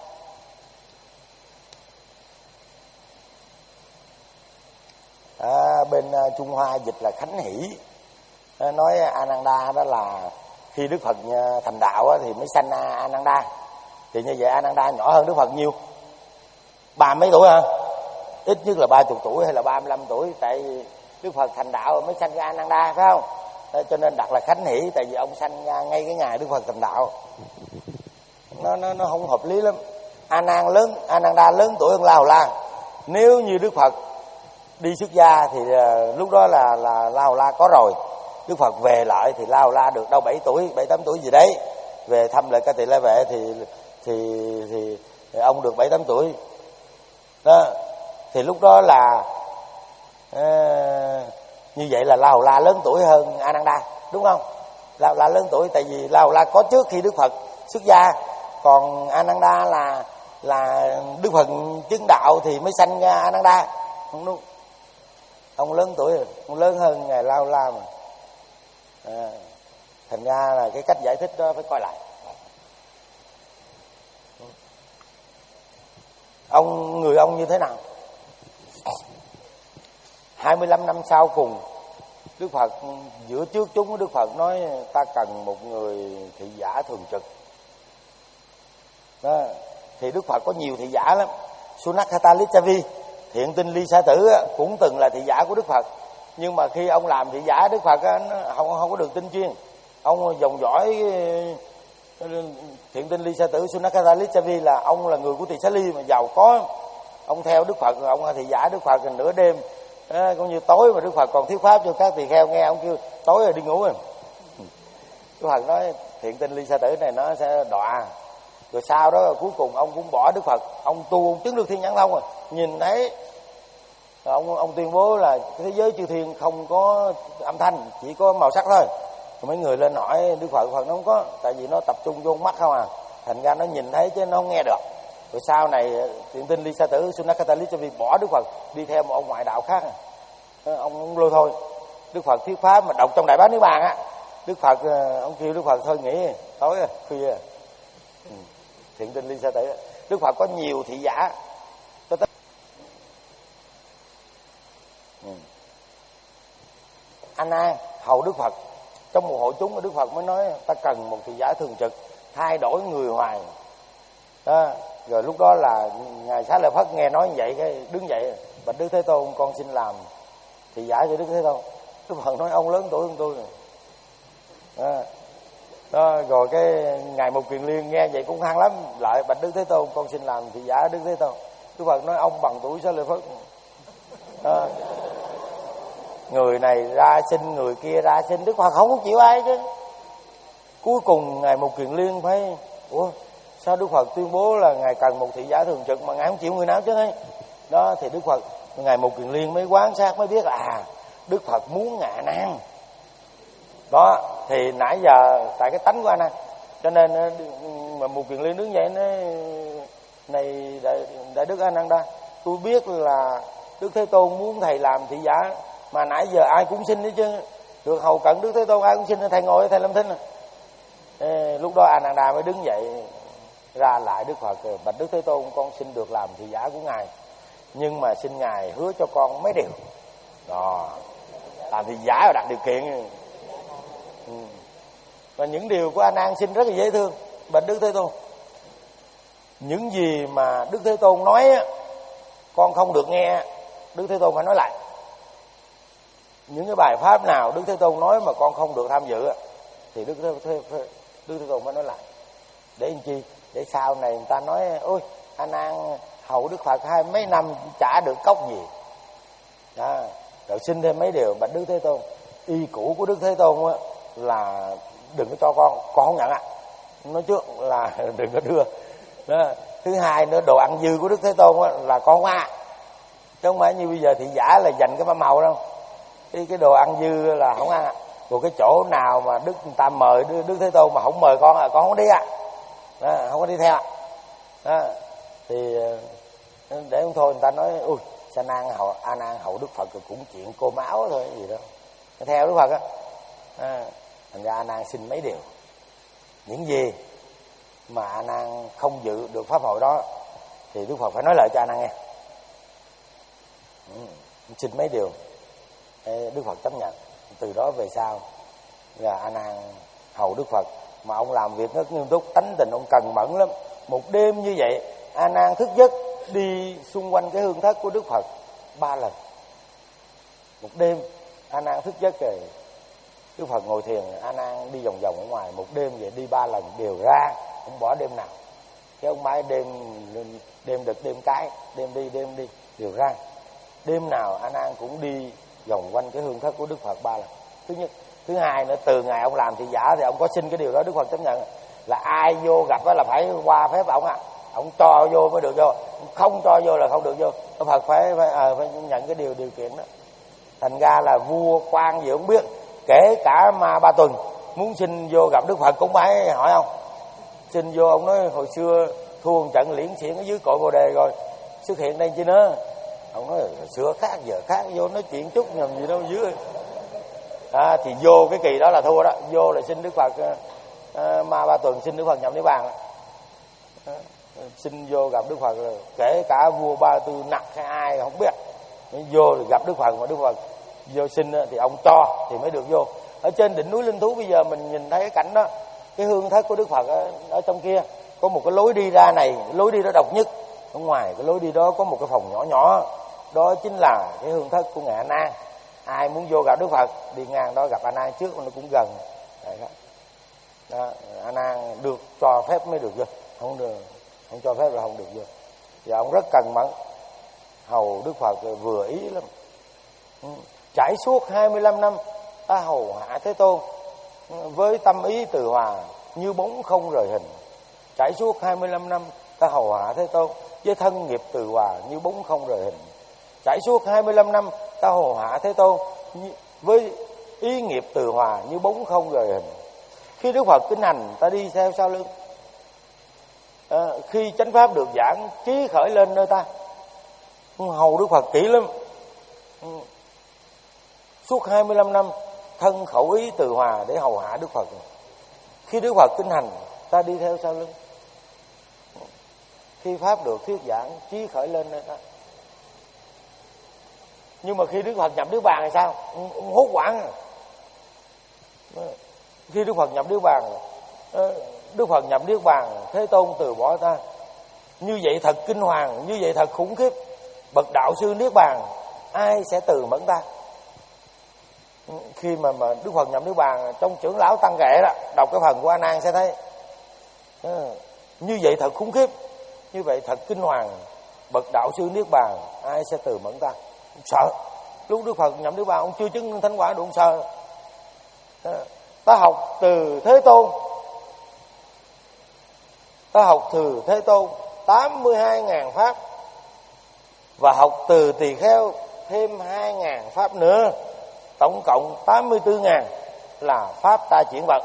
À, bên uh, Trung Hoa dịch là Khánh Hỷ. À, nói A Nan Đa đó là khi Đức Phật uh, thành đạo uh, thì mới sanh uh, A Nan Đa. Thì như vậy A Nan Đa nhỏ hơn Đức Phật nhiêu? Ba mấy tuổi hả? Ít nhất là ba mươi tuổi hay là ba mươi lăm tuổi. Tại Đức Phật thành đạo mới sanh ra A Nan Đa, phải không? À, cho nên đặt là Khánh Hỷ, tại vì ông sanh ra ngay cái ngày Đức Phật thành đạo. Nó nó nó không hợp lý lắm. A Nan lớn, A Nan Đa lớn tuổi hơn La Hầu La. Nếu như Đức Phật đi xuất gia thì uh, lúc đó là là La Hầu La có rồi. Đức Phật về lại thì La Hầu La được đâu bảy tuổi, bảy tám tuổi gì đấy. Về thăm lại Ca Tỳ La Vệ thì thì thì, thì ông được bảy tám tuổi. Đó. Thì lúc đó là uh, như vậy là La Hầu La lớn tuổi hơn A Nan Đa, đúng không? La Hầu La lớn tuổi tại vì La Hầu La có trước khi Đức Phật xuất gia, còn A Nan Đa là là Đức Phật chứng đạo thì mới sanh ra A Nan Đa. Không đúng. Ông lớn tuổi rồi, ông lớn hơn ngài La Hầu La mà. À, thành ra là cái cách giải thích đó phải coi lại. Ông người ông như thế nào? hai mươi lăm năm sau cùng, Đức Phật giữa trước chúng Đức Phật nói ta cần một người thị giả thường trực. Đó. Thì Đức Phật có nhiều thị giả lắm. Sunakata Lichavi, Thiện Tinh Ly Sa Tử cũng từng là thị giả của Đức Phật. Nhưng mà khi ông làm thị giả, Đức Phật không không có được tinh chuyên. Ông dòng dõi Thiện Tinh Ly Sa Tử, Sunakata Lichavi là ông là người của Tỳ Xá Ly mà giàu có. Ông theo Đức Phật, ông thị giả Đức Phật nửa đêm. À, cũng như tối mà Đức Phật còn thuyết pháp cho các tỳ kheo nghe, ông kêu tối rồi đi ngủ rồi. Đức Phật nói Thiện Tinh Ly Sa Tử này nó sẽ đọa. Rồi sau đó cuối cùng ông cũng bỏ Đức Phật, ông tu ông chứng được Thiên Nhãn Thông rồi. Nhìn thấy ông ông tuyên bố là thế giới chư thiên không có âm thanh, chỉ có màu sắc thôi. Mấy người lên hỏi Đức Phật, Đức Phật nó không có, tại vì nó tập trung vô mắt không à, thành ra nó nhìn thấy chứ nó không nghe được. Rồi sau này thiện tinh Ly Sa Tử Sunakata Lichavi bỏ Đức Phật đi theo một ông ngoại đạo khác, ông, ông lôi thôi. Đức Phật thuyết pháp mà đọc trong Đại Bát Niết Bàn á, Đức Phật ông kêu Đức Phật thôi nghỉ tối khuya. Ừ. Thiện tinh Ly Sa Tử, Đức Phật có nhiều thị giả. Ừ. A Nan hầu Đức Phật, trong một hội chúng Đức Phật mới nói ta cần một thị giả thường trực thay đổi người hoài đó. Rồi lúc đó là ngài Xá Lợi Phất nghe nói như vậy cái đứng dậy, bạch Đức Thế Tôn con xin làm thị giả cho Đức Thế Tôn. Đức Phật nói ông lớn tuổi hơn tôi rồi đó. Đó, rồi cái ngài Mục Kiền Liên nghe vậy cũng hăng lắm, lại bạch Đức Thế Tôn con xin làm thị giả Đức Thế Tôn. Đức Phật nói ông bằng tuổi Xá Lợi Phất đó. Người này ra xin, người kia ra xin, Đức Phật không chịu ai chứ. Cuối cùng ngài Mục Kiền Liên phải, ủa sao Đức Phật tuyên bố là ngài cần một thị giả thường trực mà ngài không chịu người nào chứ ấy. Đó thì Đức Phật, ngài Mục Kiền Liên mới quan sát mới biết là à, Đức Phật muốn ngài A Nan. Đó thì nãy giờ tại cái tánh của A Nan, cho nên mà Mục Kiền Liên đứng dậy nói này đại, đại Đức A Nan Đa, tôi biết là Đức Thế Tôn muốn thầy làm thị giả, mà nãy giờ ai cũng xin đấy chứ, được hầu cận Đức Thế Tôn ai cũng xin, thầy ngồi thầy làm thinh. Ê, lúc đó A Nan Đa mới đứng dậy ra lại Đức Phật, bạch Đức Thế Tôn con xin được làm thị giả của ngài, nhưng mà xin ngài hứa cho con mấy điều. Đó, làm thị giả là đặt điều kiện. Ừ. Và những điều của A Nan xin rất là dễ thương. Bạch Đức Thế Tôn, những gì mà Đức Thế Tôn nói con không được nghe, Đức Thế Tôn phải nói lại. Những cái bài pháp nào Đức Thế Tôn nói mà con không được tham dự thì Đức Thế, Thế, Đức Thế Tôn mới nói lại. Để làm chi? Để sau này người ta nói ôi A Nan hầu Đức Phật hai mấy năm chả được cốc gì đó. Rồi xin thêm mấy điều. Bạch Đức Thế Tôn, y cũ của Đức Thế Tôn á là đừng có cho con, con không nhận ạ. À. Nói trước là đừng có đưa đó. Thứ hai nữa, đồ ăn dư của Đức Thế Tôn á là con không ăn, chứ không phải như bây giờ thị giả là dành cái màu đâu. Cái, cái đồ ăn dư là không ăn ạ. À. Rồi cái chỗ nào mà Đức người ta mời Đức, Đức Thế Tôn mà không mời con là con không đi ạ. À. Đó, không có đi theo ạ. À. Đó. Thì để không thôi người ta nói ui Sa Nan hậu A Nan hậu Đức Phật cũng chuyện cô máu thôi gì đó. Theo Đức Phật á. À. Thành ra A Nan xin mấy điều. Những gì mà A Nan không dự được pháp hội đó thì Đức Phật phải nói lại cho A Nan nghe. Ừ. Xin mấy điều Đức Phật chấp nhận. Từ đó về sau là A Nan hầu Đức Phật, mà ông làm việc rất nghiêm túc, tánh tình ông cần mẫn lắm. Một đêm như vậy A Nan thức giấc đi xung quanh cái hương thất của Đức Phật ba lần. Một đêm A Nan thức giấc rồi Đức Phật ngồi thiền, A Nan đi vòng vòng ở ngoài. Một đêm vậy đi ba lần đều ra, không bỏ đêm nào. Chứ ông mãi đêm đêm đực đêm cái, đêm đi đêm đi đều ra. Đêm nào A Nan cũng đi vòng quanh cái hương thất của Đức Phật ba lần. Thứ nhất. Thứ hai nữa, từ ngày ông làm thị giả thì ông có xin cái điều đó, Đức Phật chấp nhận là ai vô gặp đó là phải qua phép ông à. Ông cho vô mới được vô, không cho vô là không được vô. Đức Phật phải phải, à, phải nhận cái điều điều kiện đó. Thành ra là vua quan gì cũng biết, kể cả Ma Ba Tuần muốn xin vô gặp Đức Phật cũng phải hỏi ông. Xin vô, ông nói hồi xưa thua một trận liễn xiển ở dưới cội Bồ Đề rồi, xuất hiện đây chứ nữa. Ông nói hồi xưa khác giờ khác, vô nói chuyện chút nhầm gì đâu dưới. À, thì vô cái kỳ đó là thua đó. Vô là xin Đức Phật à, Ma Ba Tuần xin Đức Phật nhập niết bàn. À, xin vô gặp Đức Phật là kể cả vua Ba Tư Nặc hay ai không biết, vô thì gặp Đức Phật, mà Đức Phật vô xin thì ông cho thì mới được vô. Ở trên đỉnh núi Linh Thú bây giờ mình nhìn thấy cái cảnh đó, cái hương thất của Đức Phật ở, ở trong kia có một cái lối đi ra này, lối đi đó độc nhất. Ở ngoài cái lối đi đó có một cái phòng nhỏ nhỏ, đó chính là cái hương thất của ngài A Nan. Ai muốn vô gặp Đức Phật đi ngang đó gặp A Nan trước, nó cũng gần. Đấy đó. Đó, A Nan được cho phép mới được vô, không được, không cho phép là không được vô. Và ông rất cần mẫn hầu Đức Phật vừa ý lắm. Ừ. Trải suốt hai mươi lăm năm ta hầu hạ Thế Tôn với tâm ý từ hòa như bóng không rời hình. Trải suốt hai mươi lăm năm ta hầu hạ Thế Tôn với thân nghiệp từ hòa như bóng không rời hình. Trải suốt hai mươi lăm năm ta hồ hạ Thế Tôn với ý nghiệp từ hòa như bóng không rời hình. Khi Đức Phật kinh hành ta đi theo sau lưng. À, khi chánh pháp được giảng trí khởi lên nơi ta, hầu Đức Phật kỹ lắm. Suốt hai mươi lăm năm thân khẩu ý từ hòa để hầu hạ Đức Phật. Khi Đức Phật kinh hành ta đi theo sau lưng. Khi pháp được thuyết giảng trí khởi lên nơi ta. Nhưng mà khi Đức Phật nhập Niết Bàn thì sao? Hốt hoảng. Khi Đức Phật nhập Niết Bàn, Đức Phật nhập Niết Bàn, Thế Tôn từ bỏ ta. Như vậy thật kinh hoàng, như vậy thật khủng khiếp. Bậc đạo sư Niết Bàn, ai sẽ từ mẫn ta? Khi mà, mà Đức Phật nhập Niết Bàn, trong trưởng lão tăng kệ đó, đọc cái phần của A Nan sẽ thấy. Như vậy thật khủng khiếp, như vậy thật kinh hoàng. Bậc đạo sư Niết Bàn, ai sẽ từ mẫn ta? Ông sợ. Lúc Đức Phật nhập Niết Bàn, ông chưa chứng thánh quả, ông sợ. Ta học từ Thế Tôn, ta học từ Thế Tôn tám mươi hai ngàn pháp, và học từ tỳ kheo thêm hai ngàn pháp nữa, tổng cộng tám mươi tư ngàn là pháp ta chuyển vật.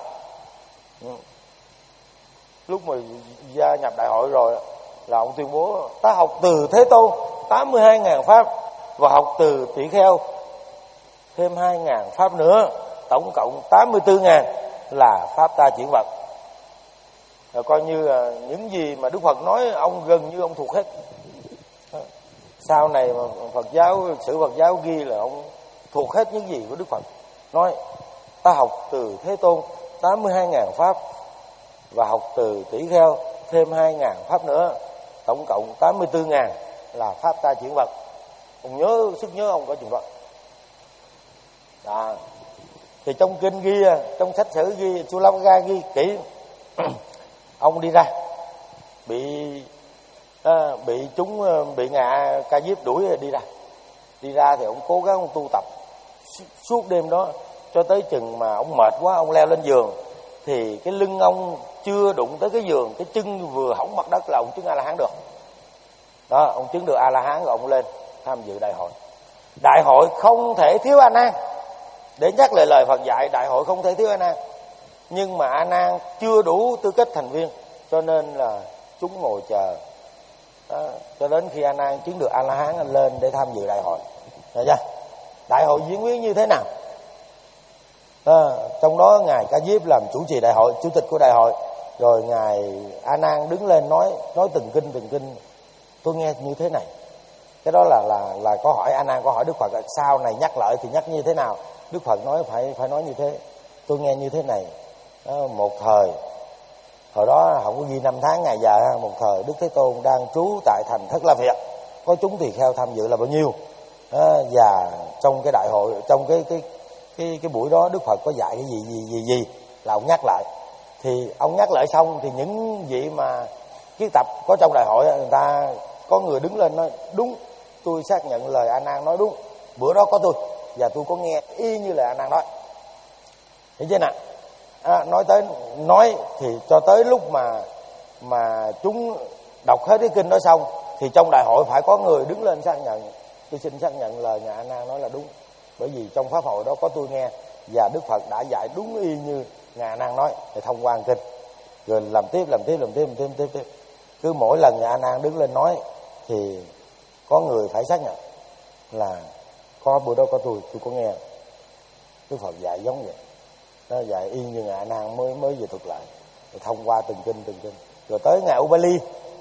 Lúc mà gia nhập đại hội rồi là ông tuyên bố ta học từ Thế Tôn tám mươi hai ngàn pháp, và học từ tỳ kheo thêm hai ngàn pháp nữa, tổng cộng tám mươi tư ngàn là pháp ta chuyển vật. Rồi coi như là những gì mà Đức Phật nói ông gần như ông thuộc hết. Sau này mà Phật giáo, sử Phật giáo ghi là ông thuộc hết những gì của Đức Phật nói. Ta học từ Thế Tôn tám mươi hai ngàn pháp, và học từ tỷ kheo thêm hai ngàn pháp nữa, tổng cộng tám mươi tư ngàn là pháp ta chuyển vật. Ông nhớ, sức nhớ ông có chừng đó. Đó. Thì trong kinh ghi, trong sách sử ghi, Sulavaga ghi kỹ. Ông đi ra bị à, bị chúng bị ngạ Ca Diếp đuổi đi ra. Đi ra thì ông cố gắng ông tu tập suốt đêm đó, cho tới chừng mà ông mệt quá, ông leo lên giường thì cái lưng ông chưa đụng tới cái giường, cái chân vừa hỏng mặt đất là ông chứng A La Hán được. Đó, ông chứng được A La Hán rồi ông lên tham dự đại hội. Đại hội không thể thiếu A Nan. Để nhắc lại lời Phật dạy, đại hội không thể thiếu A Nan. Nhưng mà A Nan chưa đủ tư cách thành viên, cho nên là chúng ngồi chờ. Đó, cho đến khi A Nan chứng được A La Hán lên để tham dự đại hội. Được chưa? Đại hội diễn biến như thế nào? À, trong đó ngài Ca Diếp làm chủ trì đại hội, chủ tịch của đại hội, rồi ngài A Nan đứng lên nói nói từng kinh từng kinh. Tôi nghe như thế này. Cái đó là là là có hỏi A Nan, có hỏi Đức Phật sau này nhắc lại thì nhắc như thế nào? Đức Phật nói phải phải nói như thế. Tôi nghe như thế này. À, một thời thời đó không có ghi năm tháng ngày giờ, một thời Đức Thế Tôn đang trú tại thành Thất La Việt, có chúng tỳ kheo tham dự là bao nhiêu. À, và trong cái đại hội, trong cái cái cái cái buổi đó Đức Phật có dạy cái gì gì gì gì là ông nhắc lại. Thì ông nhắc lại xong thì những vị mà kiết tập có trong đại hội, người ta có người đứng lên nói đúng, tôi xác nhận lời A Nan nói đúng, bữa đó có tôi và tôi có nghe y như lời A Nan nói. Hiểu chưa nào? À, nói tới nói thì cho tới lúc mà mà chúng đọc hết cái kinh đó xong thì trong đại hội phải có người đứng lên xác nhận, tôi xin xác nhận lời nhà A Nan nói là đúng, bởi vì trong pháp hội đó có tôi nghe và Đức Phật đã dạy đúng y như ngài A Nan nói, thì thông qua kinh rồi làm tiếp làm tiếp làm tiếp làm tiếp tiếp tiếp. Cứ mỗi lần ngài A Nan đứng lên nói thì có người phải xác nhận là có bữa đó có tôi tôi có nghe. Đức Phật dạy giống vậy, nó dạy y như ngài A Nan mới mới về thuật lại, rồi thông qua từng kinh từng kinh. Rồi tới ngài Ubali,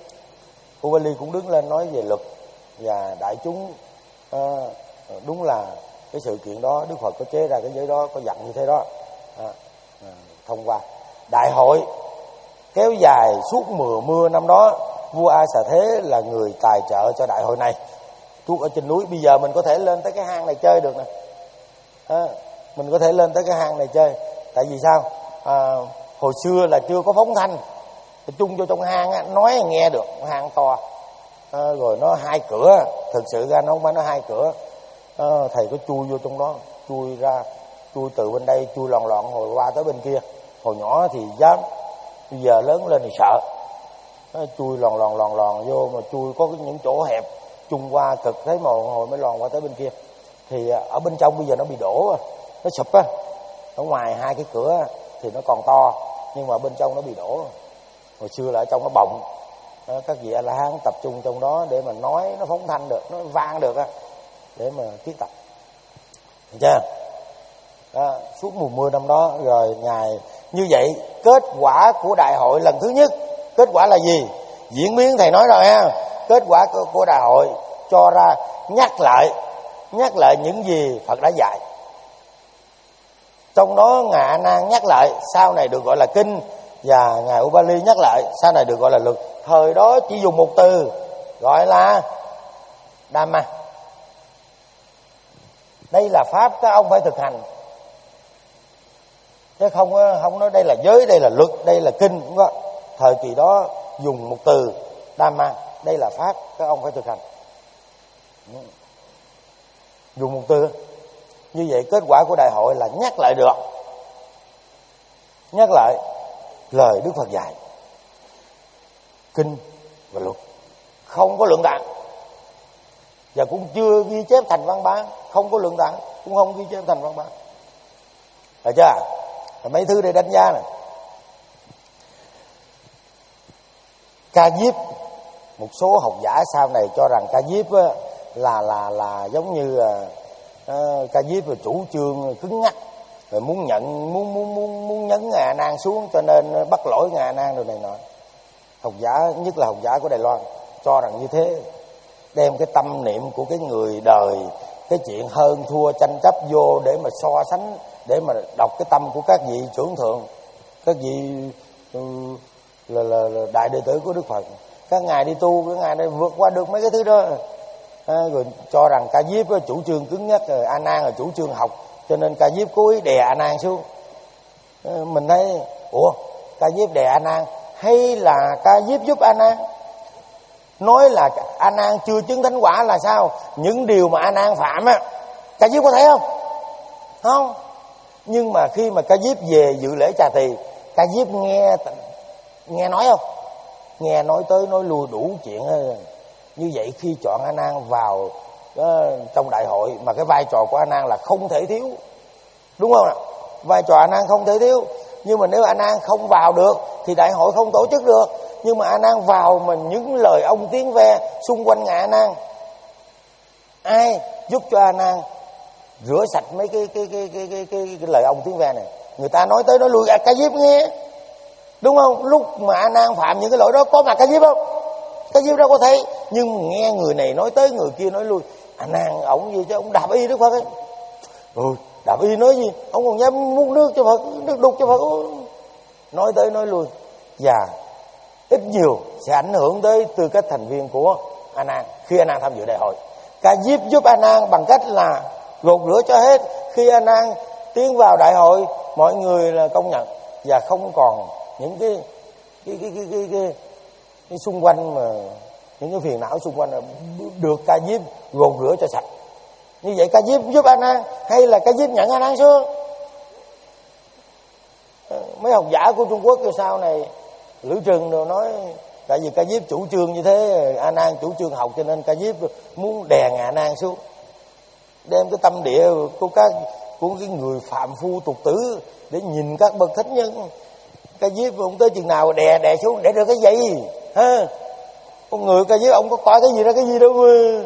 Ubali cũng đứng lên nói về luật và đại chúng. À, đúng là cái sự kiện đó Đức Phật có chế ra cái giới đó, có dặn như thế đó. À, à, thông qua đại hội kéo dài suốt mùa mưa năm đó. Vua A Xà Thế là người tài trợ cho đại hội này. Tuốt ở trên núi, bây giờ mình có thể lên tới cái hang này chơi được nè. À, mình có thể lên tới cái hang này chơi. Tại vì sao? À, hồi xưa là chưa có phóng thanh, chung vô trong hang á, nói nghe được, hang to. À, rồi nó hai cửa, thực sự ra nó không phải nó hai cửa. À, thầy có chui vô trong đó, chui ra, chui từ bên đây, chui lòn lòn hồi qua tới bên kia. Hồi nhỏ thì dám, bây giờ lớn lên thì sợ. À, chui lòn lòn lòn lòn vô, mà chui có những chỗ hẹp, chung qua cực thấy mồ hôi mới lòn qua tới bên kia. Thì ở bên trong bây giờ nó bị đổ, nó sụp á. Ở ngoài hai cái cửa thì nó còn to, nhưng mà bên trong nó bị đổ. Hồi xưa là ở trong nó bọng. Đó, các vị A-la-hán tập trung trong đó để mà nói nó phóng thanh được, nó vang được á, để mà thuyết tập. Được chưa? Đó, suốt mùa mưa năm đó rồi Ngài như vậy. Kết quả của đại hội lần thứ nhất, kết quả là gì? Diễn biến thầy nói rồi ha. Kết quả của đại hội cho ra nhắc lại, nhắc lại những gì Phật đã dạy. Trong đó Ngài A Nan nhắc lại, sau này được gọi là kinh, và Ngài Upali nhắc lại, sau này được gọi là luật. Thời đó chỉ dùng một từ gọi là Dhamma. Đây là pháp các ông phải thực hành, chứ không không nói đây là giới, đây là luật, đây là kinh, không có. Thời kỳ đó dùng một từ Dhamma, đây là pháp các ông phải thực hành. Dùng một từ. Như vậy kết quả của đại hội là nhắc lại được, nhắc lại lời Đức Phật dạy, kinh và luật, không có lượng tạng, và cũng chưa ghi chép thành văn bản. Không có lượng tạng, cũng không ghi chép thành văn bản. Được chưa? Mấy thứ để đánh giá này. Ca diếp, một số học giả sau này cho rằng ca diếp là là là giống như uh, ca diếp là chủ trương cứng ngắc, rồi muốn nhận muốn muốn muốn muốn nhấn Ngài A Nan xuống, cho nên bắt lỗi Ngài A Nan rồi này nọ. Học giả, nhất là học giả của Đài Loan, cho rằng như thế, đem cái tâm niệm của cái người đời, cái chuyện hơn thua tranh chấp vô để mà so sánh, để mà đọc cái tâm của các vị trưởng thượng, các vị uh, là, là, là đại đệ tử của Đức Phật. Các ngài đi tu, các ngài này vượt qua được mấy cái thứ đó. À, rồi cho rằng Ca Diếp chủ trương cứng nhắc, rồi A Nan là chủ trương học, cho nên Ca Diếp cố ý đè A Nan xuống. À, mình thấy ủa, Ca Diếp đè A Nan hay là Ca Diếp giúp A Nan? Nói là A Nan chưa chứng thánh quả là sao? Những điều mà A Nan phạm á, Ca Diếp có thấy không? Không. Nhưng mà khi mà Ca Diếp về dự lễ trà tỳ, Ca Diếp nghe nghe nói không? Nghe nói tới nói lui đủ chuyện. Như vậy khi chọn A Nan vào đó, trong đại hội, mà cái vai trò của A Nan là không thể thiếu, đúng không ạ? Vai trò A Nan không thể thiếu. Nhưng mà nếu A Nan không vào được thì đại hội không tổ chức được. Nhưng mà A Nan vào, mà những lời ông tiếng ve xung quanh Ngài A Nan, ai giúp cho A Nan rửa sạch mấy cái cái cái cái cái, cái, cái lời ông tiếng ve này? Người ta nói tới nói lui Ca Diếp nghe, đúng không? Lúc mà A Nan phạm những cái lỗi đó có mặt Ca Diếp không? Ca Diếp đâu có thấy. Nhưng nghe người này nói tới, người kia nói lui. A Nan ổng gì chứ, ông đạp y Đức Phật ấy. Ừ, đạp y nói gì, ông còn dám múc nước cho Phật, nước đục cho Phật. Nói tới nói lui, và ít nhiều sẽ ảnh hưởng tới tư cách thành viên của A Nan khi A Nan tham dự đại hội. Ca Diếp giúp A Nan bằng cách là gột rửa cho hết. Khi A Nan tiến vào đại hội, mọi người là công nhận, và không còn những cái cái cái cái cái, cái, cái xung quanh, mà những cái phiền não xung quanh là được Ca Diếp gột rửa cho sạch. Như vậy Ca Diếp giúp A Nan hay là Ca Diếp nhận A Nan xuống? Mấy học giả của Trung Quốc sau này, Lữ Trừng đều nói tại vì Ca Diếp chủ trương như thế, A Nan chủ trương học, cho nên Ca Diếp muốn đè Ngài A Nan xuống, đem cái tâm địa của các của cái người phạm phu tục tử để nhìn các bậc thánh nhân. Ca Diếp ông tới chừng nào đè đè xuống để được cái gì ha? Con người Ca Diếp ông có coi cái gì ra cái gì đâu mà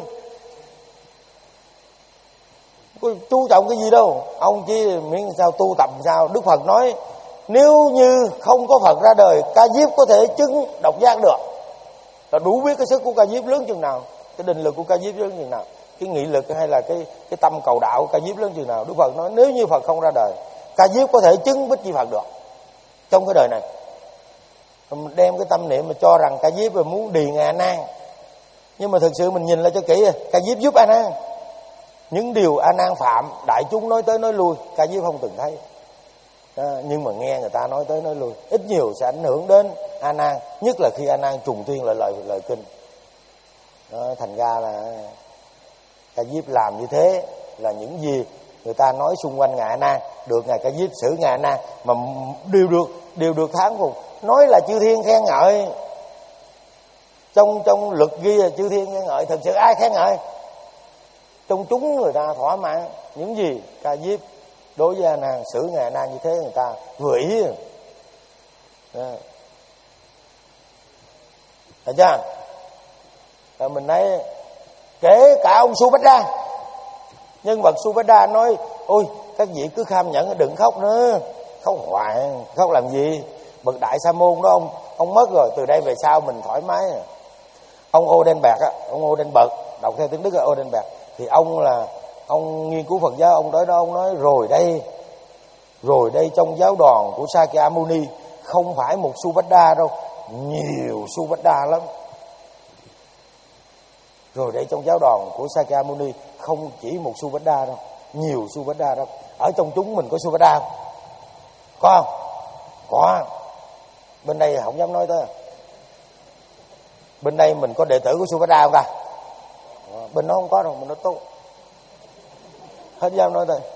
có chú trọng cái gì đâu. Ông chỉ miễn sao tu tập sao. Đức Phật nói nếu như không có Phật ra đời, Ca Diếp có thể chứng độc giác được, là đủ biết cái sức của Ca Diếp lớn chừng nào, cái định lực của Ca Diếp lớn chừng nào, cái nghị lực hay là cái cái tâm cầu đạo của Ca Diếp lớn chừng nào. Đức Phật nói nếu như Phật không ra đời, Ca Diếp có thể chứng Bích Chi Phật được trong cái đời này. Mình đem cái tâm niệm mà cho rằng Ca Diếp là muốn đì Ngài A Nan, nhưng mà thực sự mình nhìn lại cho kỹ, Ca Diếp giúp A Nan. Những điều A Nan phạm, đại chúng nói tới nói lui, Ca Diếp không từng thấy. À, nhưng mà nghe người ta nói tới nói lui, ít nhiều sẽ ảnh hưởng đến A Nan, nhất là khi A Nan trùng tuyên lại lời lời kinh. Đó, thành ra là Ca Diếp làm như thế là những gì người ta nói xung quanh Ngài A Nan được Ngài Ca Diếp xử Ngài A Nan mà đều được đều được thán phục, nói là chư thiên khen ngợi, trong trong luật ghi là chư thiên khen ngợi, thực sự ai khen ngợi? Trong chúng người ta thỏa mãn những gì Ca Diếp đối với A Nan, xử ngài A Nan như thế người ta vừa ý. Thấy chưa? Rồi mình thấy kể cả ông Subhadra, nhân vật Subhadra nói: ôi các vị cứ kham nhẫn, đừng khóc nữa, khóc hoài, khóc làm gì? Bậc đại sa môn đó ông ông mất rồi, từ đây về sau mình thoải mái. Ông Odenberg á, ông Odenberg đọc theo tiếng Đức là Odenberg, thì ông là ông nghiên cứu Phật giáo, ông nói đó, ông nói rồi đây, rồi đây trong giáo đoàn của Sakya Muni không phải một Subhadra đâu, nhiều Subhadra lắm. Rồi đây trong giáo đoàn của Sakya Muni không chỉ một Subhadra đâu, nhiều Subhadra đâu. Ở trong chúng mình có Subhadra không? Có không? Có. Bên đây không dám nói tới. Bên đây mình có đệ tử của Subhadra không ta? Bên đó không có đâu, mình nói tốt. Hết dám nói tới.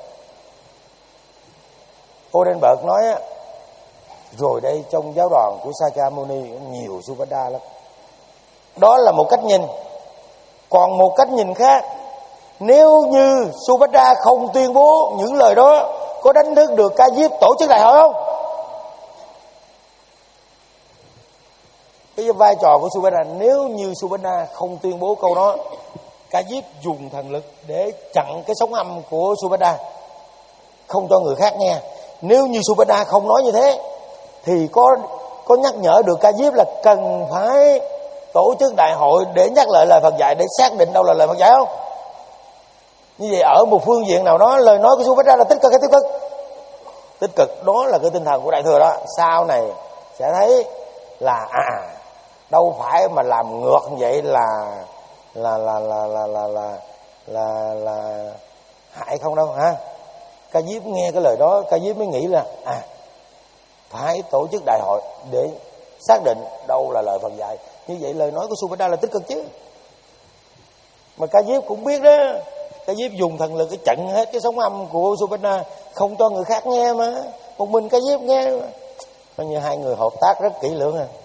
Odenberg nói á, rồi đây trong giáo đoàn của Sakya Muni nhiều Subhadra lắm. Đó là một cách nhìn. Còn một cách nhìn khác, nếu như Subhadra không tuyên bố những lời đó, có đánh thức được Ca Diếp tổ chức đại hội không? Cái vai trò của Subhadra, nếu như Subhadra không tuyên bố câu đó, Ca Diếp dùng thần lực để chặn cái sóng âm của Subhadra, không cho người khác nghe. Nếu như Subhadra không nói như thế, thì có có nhắc nhở được Ca Diếp là cần phải tổ chức đại hội để nhắc lại lời Phật dạy, để xác định đâu là lời Phật dạy không? Như vậy ở một phương diện nào đó, lời nói của Subhadra là tích cực hay tiêu cực? Tích cực. Đó là cái tinh thần của Đại Thừa đó. Sau này sẽ thấy là à đâu phải mà làm ngược như vậy là là là là là là là là, là hại không đâu ha. Ca Diếp nghe cái lời đó, Ca Diếp mới nghĩ là à phải tổ chức đại hội để xác định đâu là lời Phật dạy. Như vậy lời nói của Subhadra là tích cực chứ. Mà Ca Diếp cũng biết đó, Ca Diếp dùng thần lực để chặn hết cái sóng âm của Subhadra, không cho người khác nghe mà, một mình Ca Diếp nghe mà. Coi như hai người hợp tác rất kỹ lưỡng à.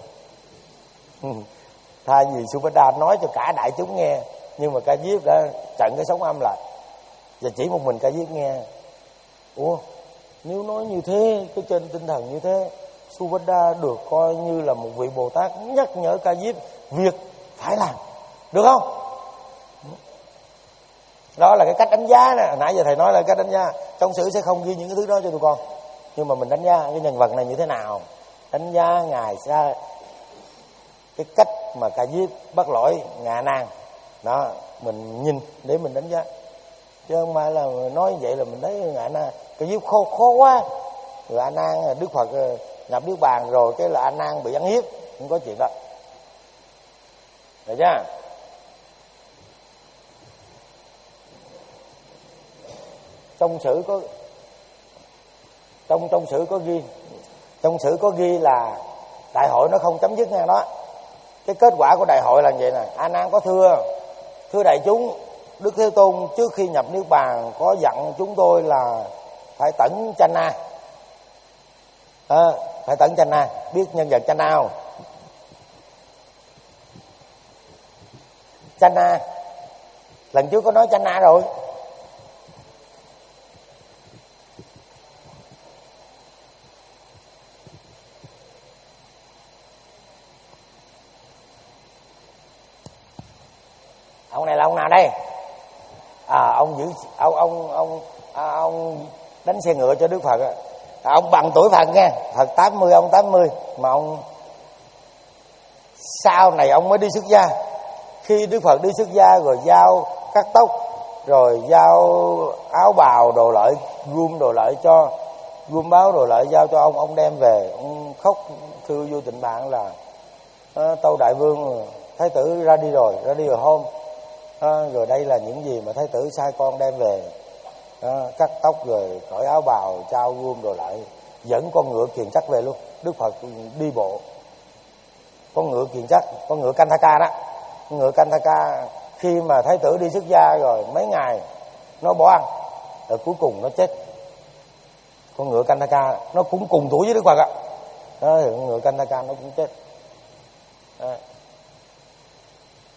Thay vì Subhadra nói cho cả đại chúng nghe, nhưng mà Ca Diếp đã chặn cái sóng âm lại và chỉ một mình Ca Diếp nghe. Ủa, nếu nói như thế, cái trên tinh thần như thế, Subhadra được coi như là một vị Bồ Tát nhắc nhở Ca Diếp việc phải làm, được không? Đó là cái cách đánh giá nè. Nãy giờ thầy nói là cách đánh giá. Trong sử sẽ không ghi những cái thứ đó cho tụi con, nhưng mà mình đánh giá cái nhân vật này như thế nào, đánh giá ngài ra cái cách mà Ca Diếp bắt lỗi ngài A Nan đó, mình nhìn để mình đánh giá, chứ không phải là nói vậy là mình thấy ngài A Nan Ca Diếp khó khó quá. Rồi A Nan Đức Phật nhập Niết Bàn rồi cái là A Nan bị ăn hiếp, không có chuyện đó, được chưa? Trong sử có trong trong sử có ghi, trong sử có ghi là đại hội nó không chấm dứt nha đó. Cái kết quả của đại hội là vậy nè. A Nan có thưa thưa đại chúng, Đức Thế Tôn trước khi nhập Niết Bàn có dặn chúng tôi là phải tẩn Channa, à, phải tẩn Channa. Biết nhân vật Channa không? Channa lần trước có nói Channa rồi. Ông này là ông nào đây? À, ông giữ ông ông ông à, ông đánh xe ngựa cho Đức Phật. À, ông bằng tuổi Phật nha, Phật tám mươi, ông tám mươi, mà ông sau này ông mới đi xuất gia. Khi Đức Phật đi xuất gia rồi giao cắt tóc, rồi giao áo bào đồ lợi, gươm đồ lợi cho, gươm báo đồ lợi giao cho ông, ông đem về, ông khóc thưa vô Tịnh Bạn là à, tâu đại vương, thái tử ra đi rồi, ra đi rồi hôm. À, rồi đây là những gì mà thái tử sai con đem về, à, cắt tóc rồi cởi áo bào, trao gươm đồ lại, dẫn con ngựa kiền chắc về luôn. Đức Phật đi bộ, con ngựa kiền chắc, con ngựa Kanthaka đó, con ngựa Kanthaka khi mà thái tử đi xuất gia rồi mấy ngày nó bỏ ăn, rồi cuối cùng nó chết. Con ngựa Kanthaka nó cũng cùng tuổi với Đức Phật ạ. Đó, con ngựa Kanthaka nó cũng chết. À.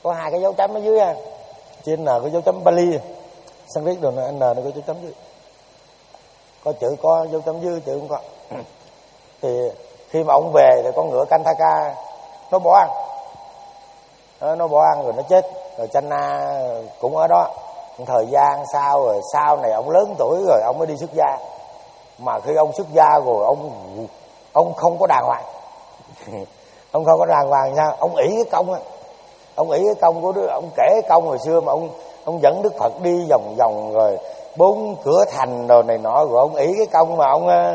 có hai cái dấu chấm ở dưới ha, trên N có dấu chấm Pali, Sanskrit rồi N nó có dấu chấm dưới, có chữ có dấu chấm dưới, chữ không có. Thì khi mà ông về thì con ngựa Kantaka nó bỏ ăn, nó bỏ ăn rồi nó chết, rồi Channa cũng ở đó. Thời gian sau rồi sau này ông lớn tuổi rồi ông mới đi xuất gia, mà khi ông xuất gia rồi ông ông không có đàng hoàng. Ông không có đàng hoàng sao? Ông ỷ cái công á, ông ỷ cái công của đứa, ông kể cái công hồi xưa mà ông ông dẫn Đức Phật đi vòng vòng rồi bốn cửa thành rồi này nọ, rồi ông ỷ cái công mà ông à,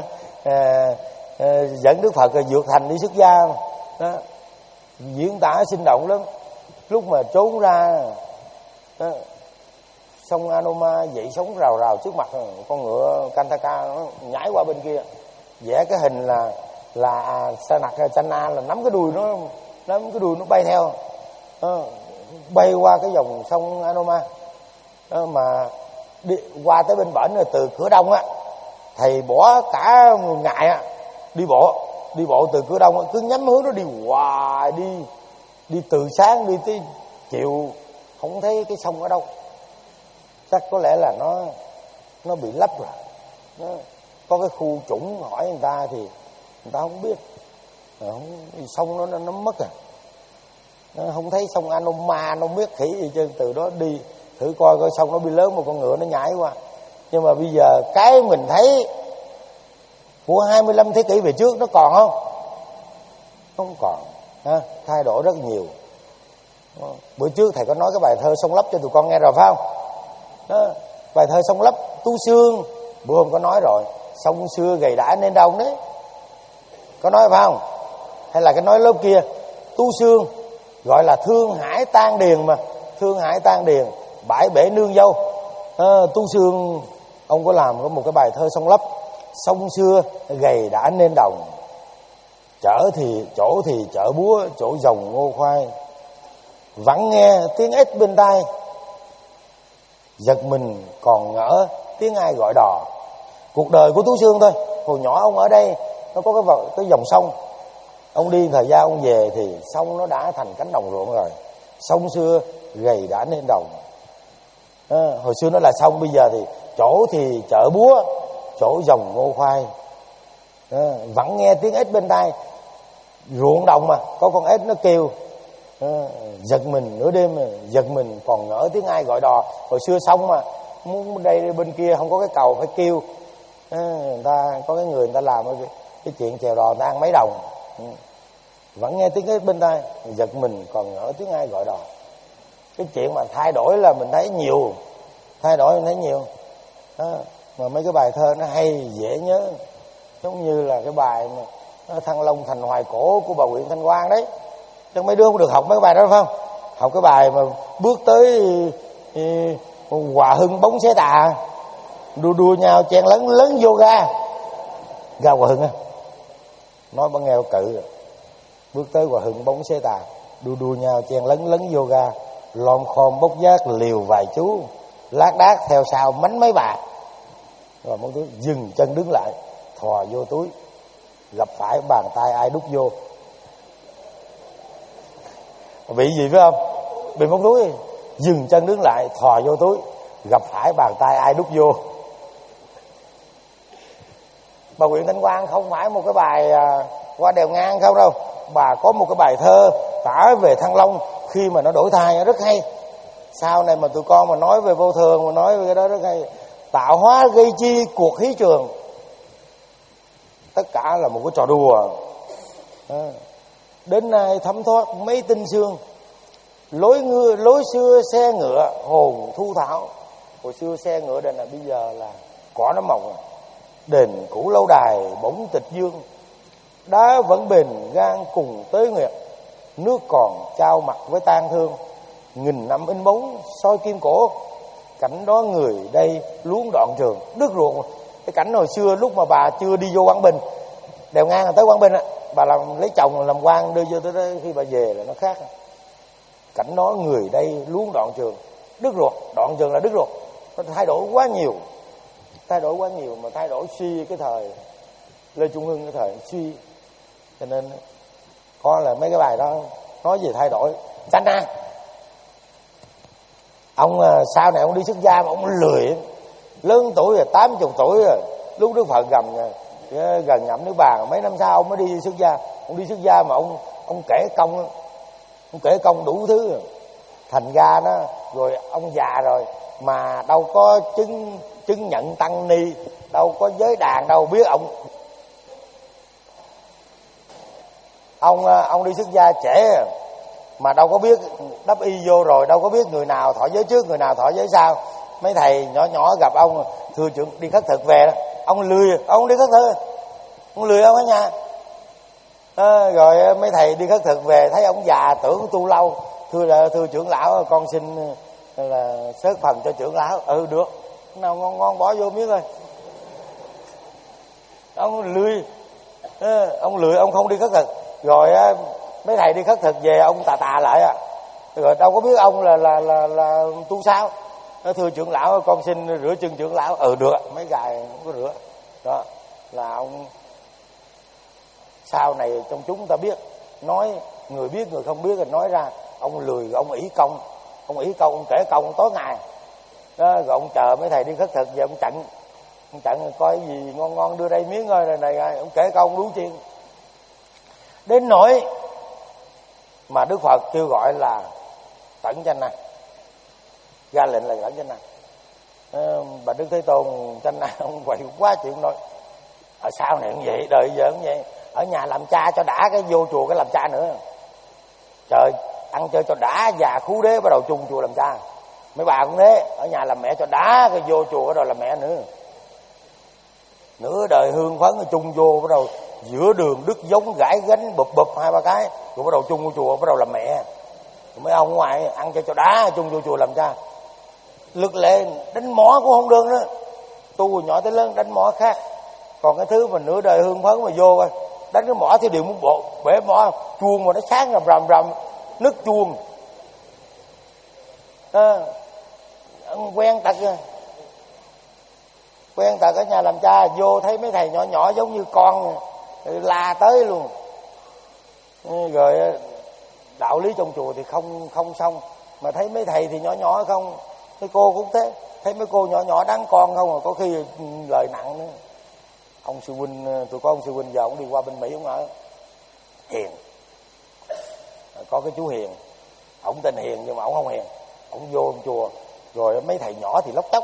à, dẫn Đức Phật rồi vượt thành đi xuất gia đó, diễn tả sinh động lắm. Lúc mà trốn ra đó, sông Anoma dậy sóng rào rào trước mặt, con ngựa Kantaka nó nhảy qua bên kia, vẽ cái hình là là sa nặc Channa là nắm cái đuôi nó, nắm cái đuôi nó bay theo đó, bay qua cái dòng sông Anoma đó, mà đi qua tới bên bển rồi từ cửa đông á, thầy bỏ cả ngày á đi bộ, đi bộ từ cửa đông á, cứ nhắm hướng nó đi hoài, đi đi từ sáng đi tới chiều, không thấy cái sông ở đâu. Chắc có lẽ là nó nó bị lấp rồi, nó có cái khu trũng, hỏi người ta thì người ta không biết, không, sông nó, nó nó mất à, nó không thấy sông Anoma, nó biết khỉ gì chứ. Từ đó đi thử coi coi sông nó bị lớn, một con ngựa nó nhảy qua. Nhưng mà bây giờ cái mình thấy của hai mươi lăm thế kỷ về trước nó còn không? Không còn ha, thay đổi rất nhiều. Bữa trước thầy có nói cái bài thơ Sông Lấp cho tụi con nghe rồi phải không? Đó, bài thơ Sông Lấp Tu Xương bữa hôm có nói rồi, sông xưa gầy đãi nên đông đấy, có nói phải không? Hay là cái nói lớp kia Tu Xương gọi là thương hải tan điền, mà thương hải tan điền bãi bể nương dâu. à, Tu Xương ông có làm có một cái bài thơ Sông Lấp: sông xưa gầy đã nên đồng, chở thì chỗ thì chở búa, chỗ dòng ngô khoai, vắng nghe tiếng ếch bên tai, giật mình còn ngỡ tiếng ai gọi đò. Cuộc đời của Tú Xương thôi, hồi nhỏ ông ở đây nó có cái, cái dòng sông, ông đi thời gian ông về thì sông nó đã thành cánh đồng ruộng rồi. Sông xưa gầy đã nên đồng, à, hồi xưa nó là sông, bây giờ thì chỗ thì chợ búa, chỗ dòng ngô khoai, à, vẫn nghe tiếng ếch bên tai, ruộng đồng mà có con ếch nó kêu, à, giật mình nửa đêm, giật mình còn ngỡ tiếng ai gọi đò. Hồi xưa sông mà muốn đây bên kia không có cái cầu phải kêu, à, người ta có cái người người ta làm cái, cái chuyện chèo đò người ta ăn mấy đồng, ừ. Vẫn nghe tiếng ếch bên tai, giật mình còn ngỡ tiếng ai gọi đò. Cái chuyện mà thay đổi là mình thấy nhiều, thay đổi mình thấy nhiều, à, mà mấy cái bài thơ nó hay dễ nhớ, giống như là cái bài mà Thăng Long Thành Hoài Cổ của bà Nguyễn Thanh Quang đấy. Chứ mấy đứa không được học mấy cái bài đó phải không? Học cái bài mà bước tới ừ, Hòa Hưng bóng xé tà, đua đua nhau chen lấn lấn vô ga ga Hòa Hưng á, nói bằng nghèo cự rồi. Bước tới Hòa Hưng bóng xé tà, đua đua nhau chen lấn lấn vô ga, lom khom bốc giác liều vài chú, lác đác theo sau mánh mấy bà. Rồi một thứ dừng chân đứng lại, thò vô túi, gặp phải bàn tay ai đút vô. Bị gì phải không? Bị móc túi. Dừng chân đứng lại, thò vô túi, gặp phải bàn tay ai đút vô. Bà Nguyễn Thanh Quang không phải một cái bài à, qua đèo ngang không đâu. Bà có một cái bài thơ tả về Thăng Long khi mà nó đổi thai rất hay. Sau này mà tụi con mà nói về vô thường, mà nói về cái đó rất hay. Tạo hóa gây chi cuộc hí trường, tất cả là một cái trò đùa. À, đến nay thấm thoát mấy tinh xương, lối ngựa lối xưa xe ngựa hồn thu thảo. Hồi xưa xe ngựa đền là bây giờ là cỏ nó mọc. Đền cũ lâu đài bỗng tịch dương, đá vẫn bền gan cùng tới nguyệt, nước còn trao mặt với tang thương, nghìn năm in bóng soi kim cổ, cảnh đó người đây luống đoạn trường. Đứt ruộng. Cái cảnh hồi xưa lúc mà bà chưa đi vô Quảng Bình, đèo ngang tới Quảng Bình á, bà làm lấy chồng làm quan đưa vô tới đó, khi bà về là nó khác. Cảnh đó người đây luống đoạn trường, đứt ruột, đoạn trường là đứt ruột. Nó thay đổi quá nhiều, thay đổi quá nhiều, mà thay đổi suy cái thời Lê Trung Hưng, cái thời suy, cho nên có là mấy cái bài đó nói về thay đổi. Channa Ông sau này ông đi xuất gia mà ông lười, lớn tuổi rồi, tám chục tuổi rồi, lúc Đức Phật gần gần nhậm Niết Bàn, mấy năm sau ông mới đi xuất gia. Ông đi xuất gia mà ông ông kể công, ông kể công đủ thứ, thành ra đó rồi ông già rồi mà đâu có chứng chứng nhận tăng ni, đâu có giới đàn đâu biết ông. Ông ông đi xuất gia trễ mà đâu có biết, đắp y vô rồi đâu có biết người nào thọ giới trước, người nào thọ giới sau. Mấy thầy nhỏ nhỏ gặp ông thưa trưởng đi khất thực về đó, ông lười, ông đi khất thực, ông lười ông ở nhà. À, rồi mấy thầy đi khất thực về thấy ông già tưởng tu lâu, thưa thưa trưởng lão con xin là xớt phần cho trưởng lão. Ừ được, nào ngon ngon bỏ vô miếng thôi. Ông lười, à, ông lười ông không đi khất thực. Rồi mấy thầy đi khất thực về ông tà tà lại à, rồi đâu có biết ông là là là, là tu sao. Thưa trưởng lão con xin rửa chân trưởng lão. Ừ được, mấy gài không có rửa. Đó là ông. Sau này trong chúng ta biết, nói người biết người không biết rồi nói ra. Ông lười, ông ỷ công, ông ỷ công, ông kể công tối ngày đó. Rồi ông chờ mấy thầy đi khất thực về ông chặn, ông chặn coi gì ngon ngon đưa đây miếng ơi này này, ông kể công đủ chuyện. Đến nỗi mà Đức Phật kêu gọi là tẩn chanh năng, ra lệnh là tẩn chanh năng. À, bà Đức Thế Tôn chanh năng ông quậy quá chuyện nói. Ở sau này cũng vậy, đời giờ cũng vậy. Ở nhà làm cha cho đã, cái vô chùa cái làm cha nữa. Trời, ăn chơi cho đã, già khú đế bắt đầu chung chùa làm cha. Mấy bà cũng thế, ở nhà làm mẹ cho đã, cái vô chùa bắt đầu làm mẹ nữa. Nửa đời hương phấn chung vô bắt đầu giữa đường đứt giống gãi gánh bụp bụp hai ba cái, rồi bắt đầu chung vô chùa bắt đầu làm mẹ. Rồi mấy ông ngoài ăn chơi cho đã, chung vô chùa làm cha. Lực lệ đánh mỏ cũng không đơn nữa. Tu nhỏ tới lớn đánh mỏ khác. Còn cái thứ mà nửa đời hương phấn mà vô đánh cái mỏ thì đều muốn bộ bể mỏ chuông mà nó sáng rầm rầm rầm nứt chuông. À, quen tật quen tật ở nhà làm cha, vô thấy mấy thầy nhỏ nhỏ giống như con la tới luôn. Rồi đạo lý trong chùa thì không không xong, mà thấy mấy thầy thì nhỏ nhỏ không, mấy cô cũng thế, thấy mấy cô nhỏ nhỏ đáng con không, mà có khi lời nặng nữa. Ông sư huynh, tụi có ông sư huynh giờ ông đi qua bên Mỹ, ông ở Hiền, có cái chú Hiền, ông tên Hiền nhưng mà ông không hiền. Ông vô ông chùa rồi mấy thầy nhỏ thì lóc chóc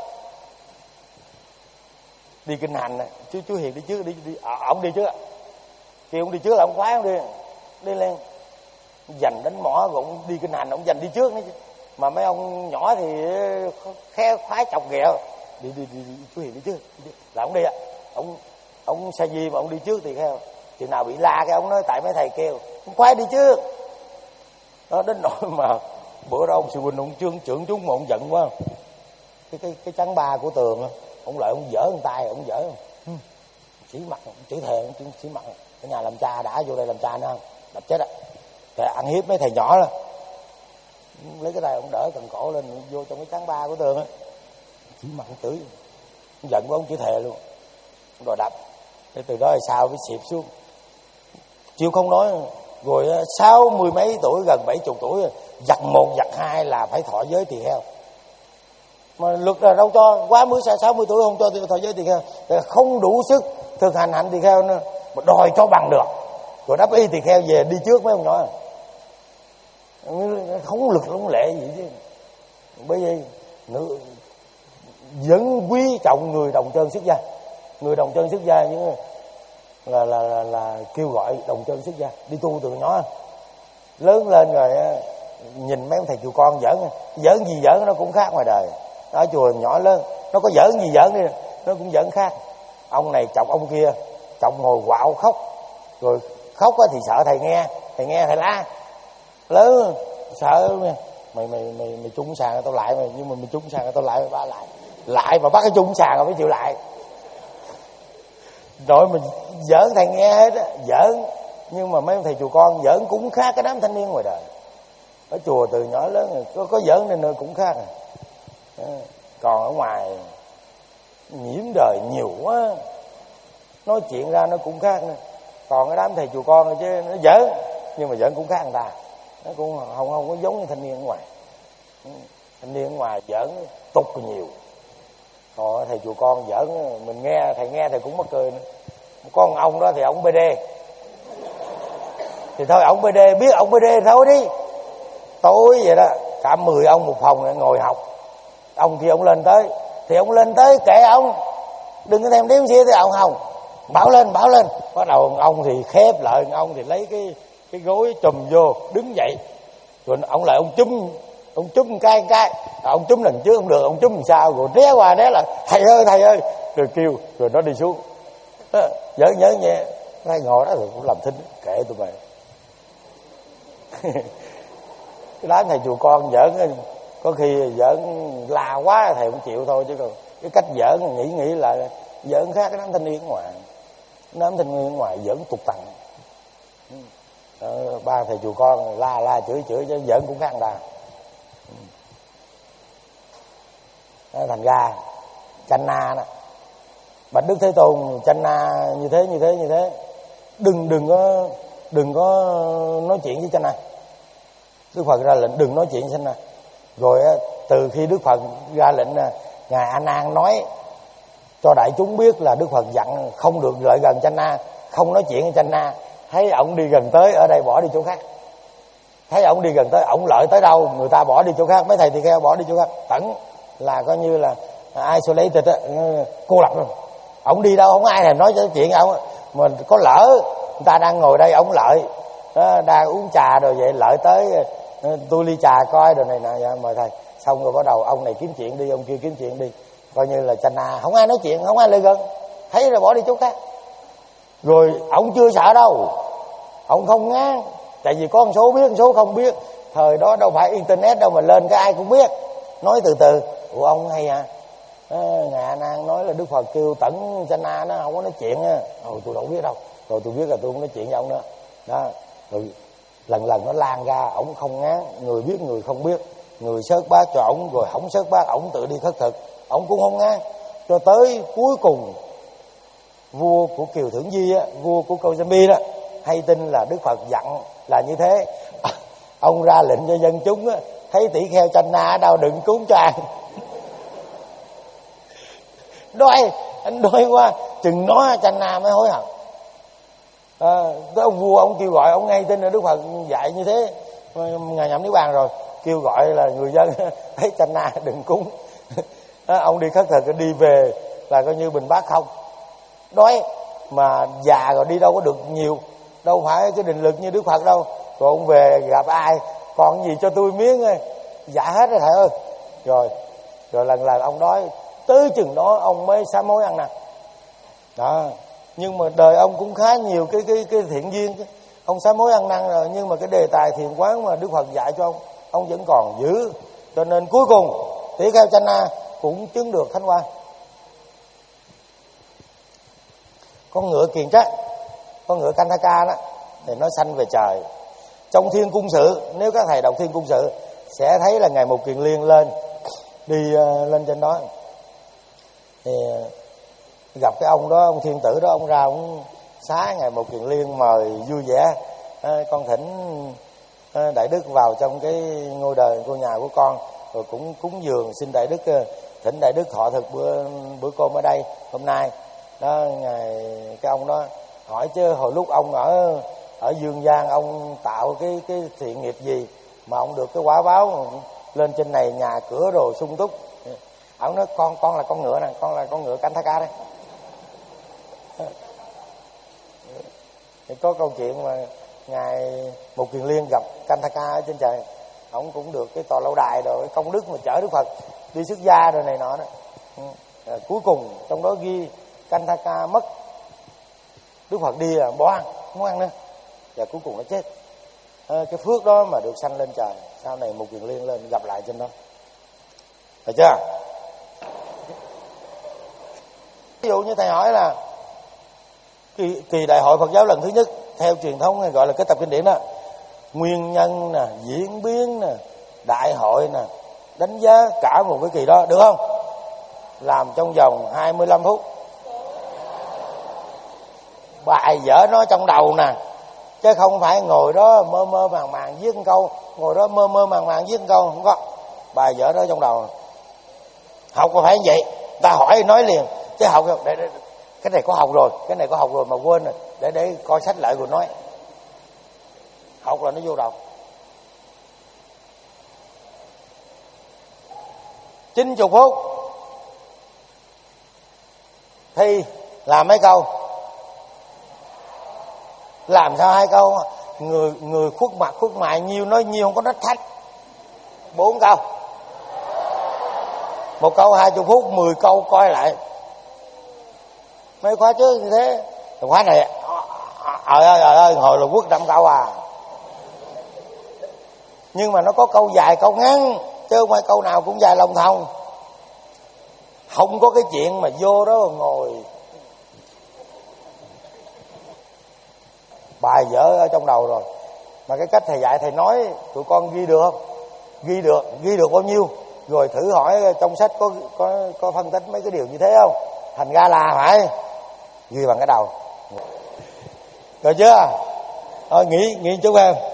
đi kinh hành. Chú chú Hiền đi trước, đi đi à, ông đi trước, kêu ông đi trước là ông khoái ông đi đi lên giành đánh mỏ, rồi ông đi kinh hành ông giành đi trước nữa chứ. Mà mấy ông nhỏ thì khe khoái chọc ghẹo, đi đi đi, đi chú Hiền đi trước, đi, là ông đi ạ. Ông ông sa di mà ông đi trước thì theo, chừng nào bị la cái ông nói tại mấy thầy kêu, ông khoái đi trước. Đó, đến nỗi mà bữa đó ông sư huynh ông trương trưởng chúng mà ông giận quá, cái cái cái chắn ba của tường đó, ông lại ông dở con tay, ông dở không chỉ mặt, chỉ thề ông chỉ mặt. Ở nhà làm cha đã vô đây làm cha nữa không đập chết á. Rồi ăn hiếp mấy thầy nhỏ đó, lấy cái tay ông đỡ cần cổ lên vô trong cái chắn ba của tường á, chỉ mặt ông chửi, ông giận quá ông chỉ thề luôn, ông đòi đập. Thế từ đó thì sao mới xịp xuống, chịu không nói. Rồi sáu mươi mấy tuổi, gần bảy chục tuổi, giặt một giặt hai là phải thọ giới tỳ kheo. Mà luật là đâu cho, quá mới sáu mươi tuổi không cho thọ giới tỳ kheo, không đủ sức thực hành hạnh tỳ kheo nữa, mà đòi cho bằng được. Rồi đắp y tỳ kheo về đi trước mấy ông nhỏ, không lực không lệ gì chứ. Bởi vì nữ vẫn quý trọng người đồng chân xuất gia, người đồng chân xuất gia những là là, là là kêu gọi đồng chân xuất gia đi tu từ nhỏ. Lớn lên rồi nhìn mấy ông thầy chùa con giỡn, giỡn gì giỡn nó cũng khác ngoài đời. Ở chùa nhỏ lớn nó có giỡn gì giỡn đi nó cũng giỡn khác. Ông này chọc ông kia, chọc ngồi quạo khóc, rồi khóc thì sợ thầy nghe, thầy nghe thầy la. Lớn sợ mày mày mày mày, mày trúng sàn tao lại mày, nhưng mà mày trúng sàn tao lại mày ba lại lại mà bắt cái trúng sàn rồi phải chịu lại. Rồi mình giỡn thầy nghe hết á, giỡn. Nhưng mà mấy ông thầy chùa con giỡn cũng khác cái đám thanh niên ngoài đời. Ở chùa từ nhỏ lớn rồi có, có giỡn nên nơi cũng khác à. Còn ở ngoài nhiễm đời nhiều quá, nói chuyện ra nó cũng khác nữa. Còn cái đám thầy chùa con chứ nó giỡn nhưng mà giỡn cũng khác người ta, nó cũng không không có giống như thanh niên ở ngoài. thanh niên ở ngoài giỡn tục nhiều. Rồi thầy chùa con giỡn mình nghe, thầy nghe thầy cũng mắc cười nữa. Có một ông đó thì ông bê đê, thì thôi ông bê đê biết ông bê đê thôi đi. Tối vậy đó, cả mười ông một phòng ngồi học. Ông kia ông lên tới thì ông lên tới kệ ông, đừng có thèm đếm xía tới ông không. Bảo lên bảo lên. Bắt đầu ông thì khép lại, ông thì lấy cái cái gối chùm vô đứng dậy. Rồi ông lại ông chúm, ông chúm cái cái ông chúm lần trước không được, ông chúm làm sao rồi né qua né lại, thầy ơi thầy ơi, rồi kêu, rồi nó đi xuống. Nhớ nhớ nhẹ ngay ngồi đó rồi cũng làm thinh, kệ tụi mày. Cái đám thầy chùa con giỡn, có khi giỡn la quá thầy cũng chịu thôi, chứ còn cái cách giỡn nghĩ nghĩ là giỡn khác cái đám thanh niên ngoài. Đám thanh niên ngoài giỡn tục tằn. Ờ, ba thầy chùa con la la chửi chửi chứ giỡn cũng khác người ta. Đó, thành ra chanh na đó, Bạch Đức Thế Tôn chanh na như thế như thế như thế, đừng đừng có đừng có nói chuyện với chanh na. Đức Phật ra lệnh đừng nói chuyện với chanh na. Rồi từ khi Đức Phật ra lệnh ngài A Nan nói cho đại chúng biết là Đức Phật dặn không được lại gần chanh na, không nói chuyện với chanh na. Thấy ổng đi gần tới ở đây bỏ đi chỗ khác, thấy ổng đi gần tới ổng lợi tới đâu người ta bỏ đi chỗ khác, mấy thầy tỳ kheo bỏ đi chỗ khác, tận là coi như là isolated á, cô lập rồi. Ổng đi đâu không ai thèm nói chuyện ổng. Mình có lỡ người ta đang ngồi đây ổng lợi đó, đang uống trà rồi vậy lợi tới tôi ly trà coi rồi này nè, dạ, mời thầy. Xong rồi bắt đầu ông này kiếm chuyện đi, ông kia kiếm chuyện đi, coi như là chanh na, không ai nói chuyện, không ai lại gần, thấy rồi bỏ đi chỗ khác. Rồi ông chưa sợ đâu, ông không ngán, tại vì có một số biết, một số không biết. Thời đó đâu phải internet đâu mà lên cái ai cũng biết, nói từ từ. Ủa ông hay à, à ngài A Nan nói là Đức Phật kêu tẩn chanh na nó không có nói chuyện á. Rồi tôi đâu biết đâu, rồi tôi biết là tôi không nói chuyện với ông nữa đó. Rồi lần lần nó lan ra, ổng không ngán, người biết người không biết, người sớt bát cho ổng, rồi ổng sớt bát ổng tự đi khất thực, ổng cũng không ngán. Cho tới cuối cùng vua của Kiều Thưởng Di á, vua của Kosambi đó, hay tin là Đức Phật dặn là như thế. Ông ra lệnh cho dân chúng á, thấy tỷ kheo chanh na ở đâu đừng cúng cho ăn. Đói, anh đói quá, chừng nói chanh na mới hối hận. À, cái ông vua ông kêu gọi, ông ngay tin là Đức Phật dạy như thế, ngài nhậm niết bàn rồi, kêu gọi là người dân thấy chanh na đừng cúng. À, ông đi khất thực đi về là coi như bình bát không. Đói mà già rồi đi đâu có được nhiều, đâu phải cái định lực như Đức Phật đâu. Rồi ông về gặp ai, còn gì cho tôi miếng ơi, dạ hết rồi thầy ơi. Rồi rồi lần lần ông đói, tới chừng đó ông mới sám hối ăn năn đó. Nhưng mà đời ông cũng khá nhiều cái cái cái thiện duyên, ông sám hối ăn năn rồi, nhưng mà cái đề tài thiền quán mà Đức Phật dạy cho ông, ông vẫn còn giữ. Cho nên cuối cùng tỷ kheo chanh na cũng chứng được thánh quan. Con ngựa Kiền Trác, con ngựa Kantaka đó thì nó sanh về trời. Trong Thiên Cung Sự, nếu các thầy đọc Thiên Cung Sự sẽ thấy là ngài Mục Kiền Liên lên đi uh, lên trên đó thì uh, gặp cái ông đó, ông thiên tử đó, ông ra ông xá ngài Mục Kiền Liên mời vui vẻ. À, con thỉnh à, đại đức vào trong cái ngôi đời ngôi nhà của con, rồi cũng cúng dường xin đại đức thỉnh đại đức thọ thực bữa bữa cơm ở đây hôm nay đó. Ngài cái ông đó hỏi chứ hồi lúc ông ở ở Dương Gian ông tạo cái cái thiện nghiệp gì mà ông được cái quả báo lên trên này nhà cửa đồ sung túc. Ông nói con con là con ngựa nè, con là con ngựa Kantaka đấy. Thì có câu chuyện mà ngài Mục Kiền Liên gặp Kantaka ở trên trời, ông cũng được cái tòa lâu đài rồi, cái công đức mà chở Đức Phật đi xuất gia rồi này nọ đó. À, cuối cùng trong đó ghi Kantaka mất, Đức Phật đi là bỏ ăn, không ăn nữa, và cuối cùng nó chết. À, cái phước đó mà được sanh lên trời, sau này Mục Kiền Liên lên gặp lại trên đó, phải chưa? Ví dụ như thầy hỏi là kỳ, kỳ đại hội Phật giáo lần thứ nhất theo truyền thống gọi là kết tập kinh điển đó, nguyên nhân nè, diễn biến nè, đại hội nè, đánh giá cả một cái kỳ đó được không? Làm trong vòng hai mươi lăm phút, bài vở nó trong đầu nè, chứ không phải ngồi đó mơ mơ màng màng viết một câu, ngồi đó mơ mơ màng màng viết một câu, không có. bài vở đó trong đầu. Học có phải như vậy, ta hỏi nói liền, chứ học để, để, cái này có học rồi, cái này có học rồi mà quên rồi, để để coi sách lại rồi nói. Học là nó vô đầu. chín mươi phút thi làm mấy câu, làm sao hai câu, người người khuất mặt khuất mày nhiêu nói nhiêu, không có nói thách. Bốn câu, một câu hai mươi phút, mười câu coi lại. Mấy khóa trước như thế, khóa này trời ơi trời ơi hồi là quất năm câu à. Nhưng mà nó có câu dài câu ngắn, chứ không phải câu nào cũng dài lòng thông. Không có cái chuyện mà vô đó ngồi bài vở ở trong đầu rồi. Mà cái cách thầy dạy, thầy nói tụi con ghi được, ghi được, ghi được bao nhiêu, rồi thử hỏi trong sách có có có phân tích mấy cái điều như thế không. Thành ra là phải ghi bằng cái đầu. Rồi chưa? Thôi nghỉ nghỉ chút em.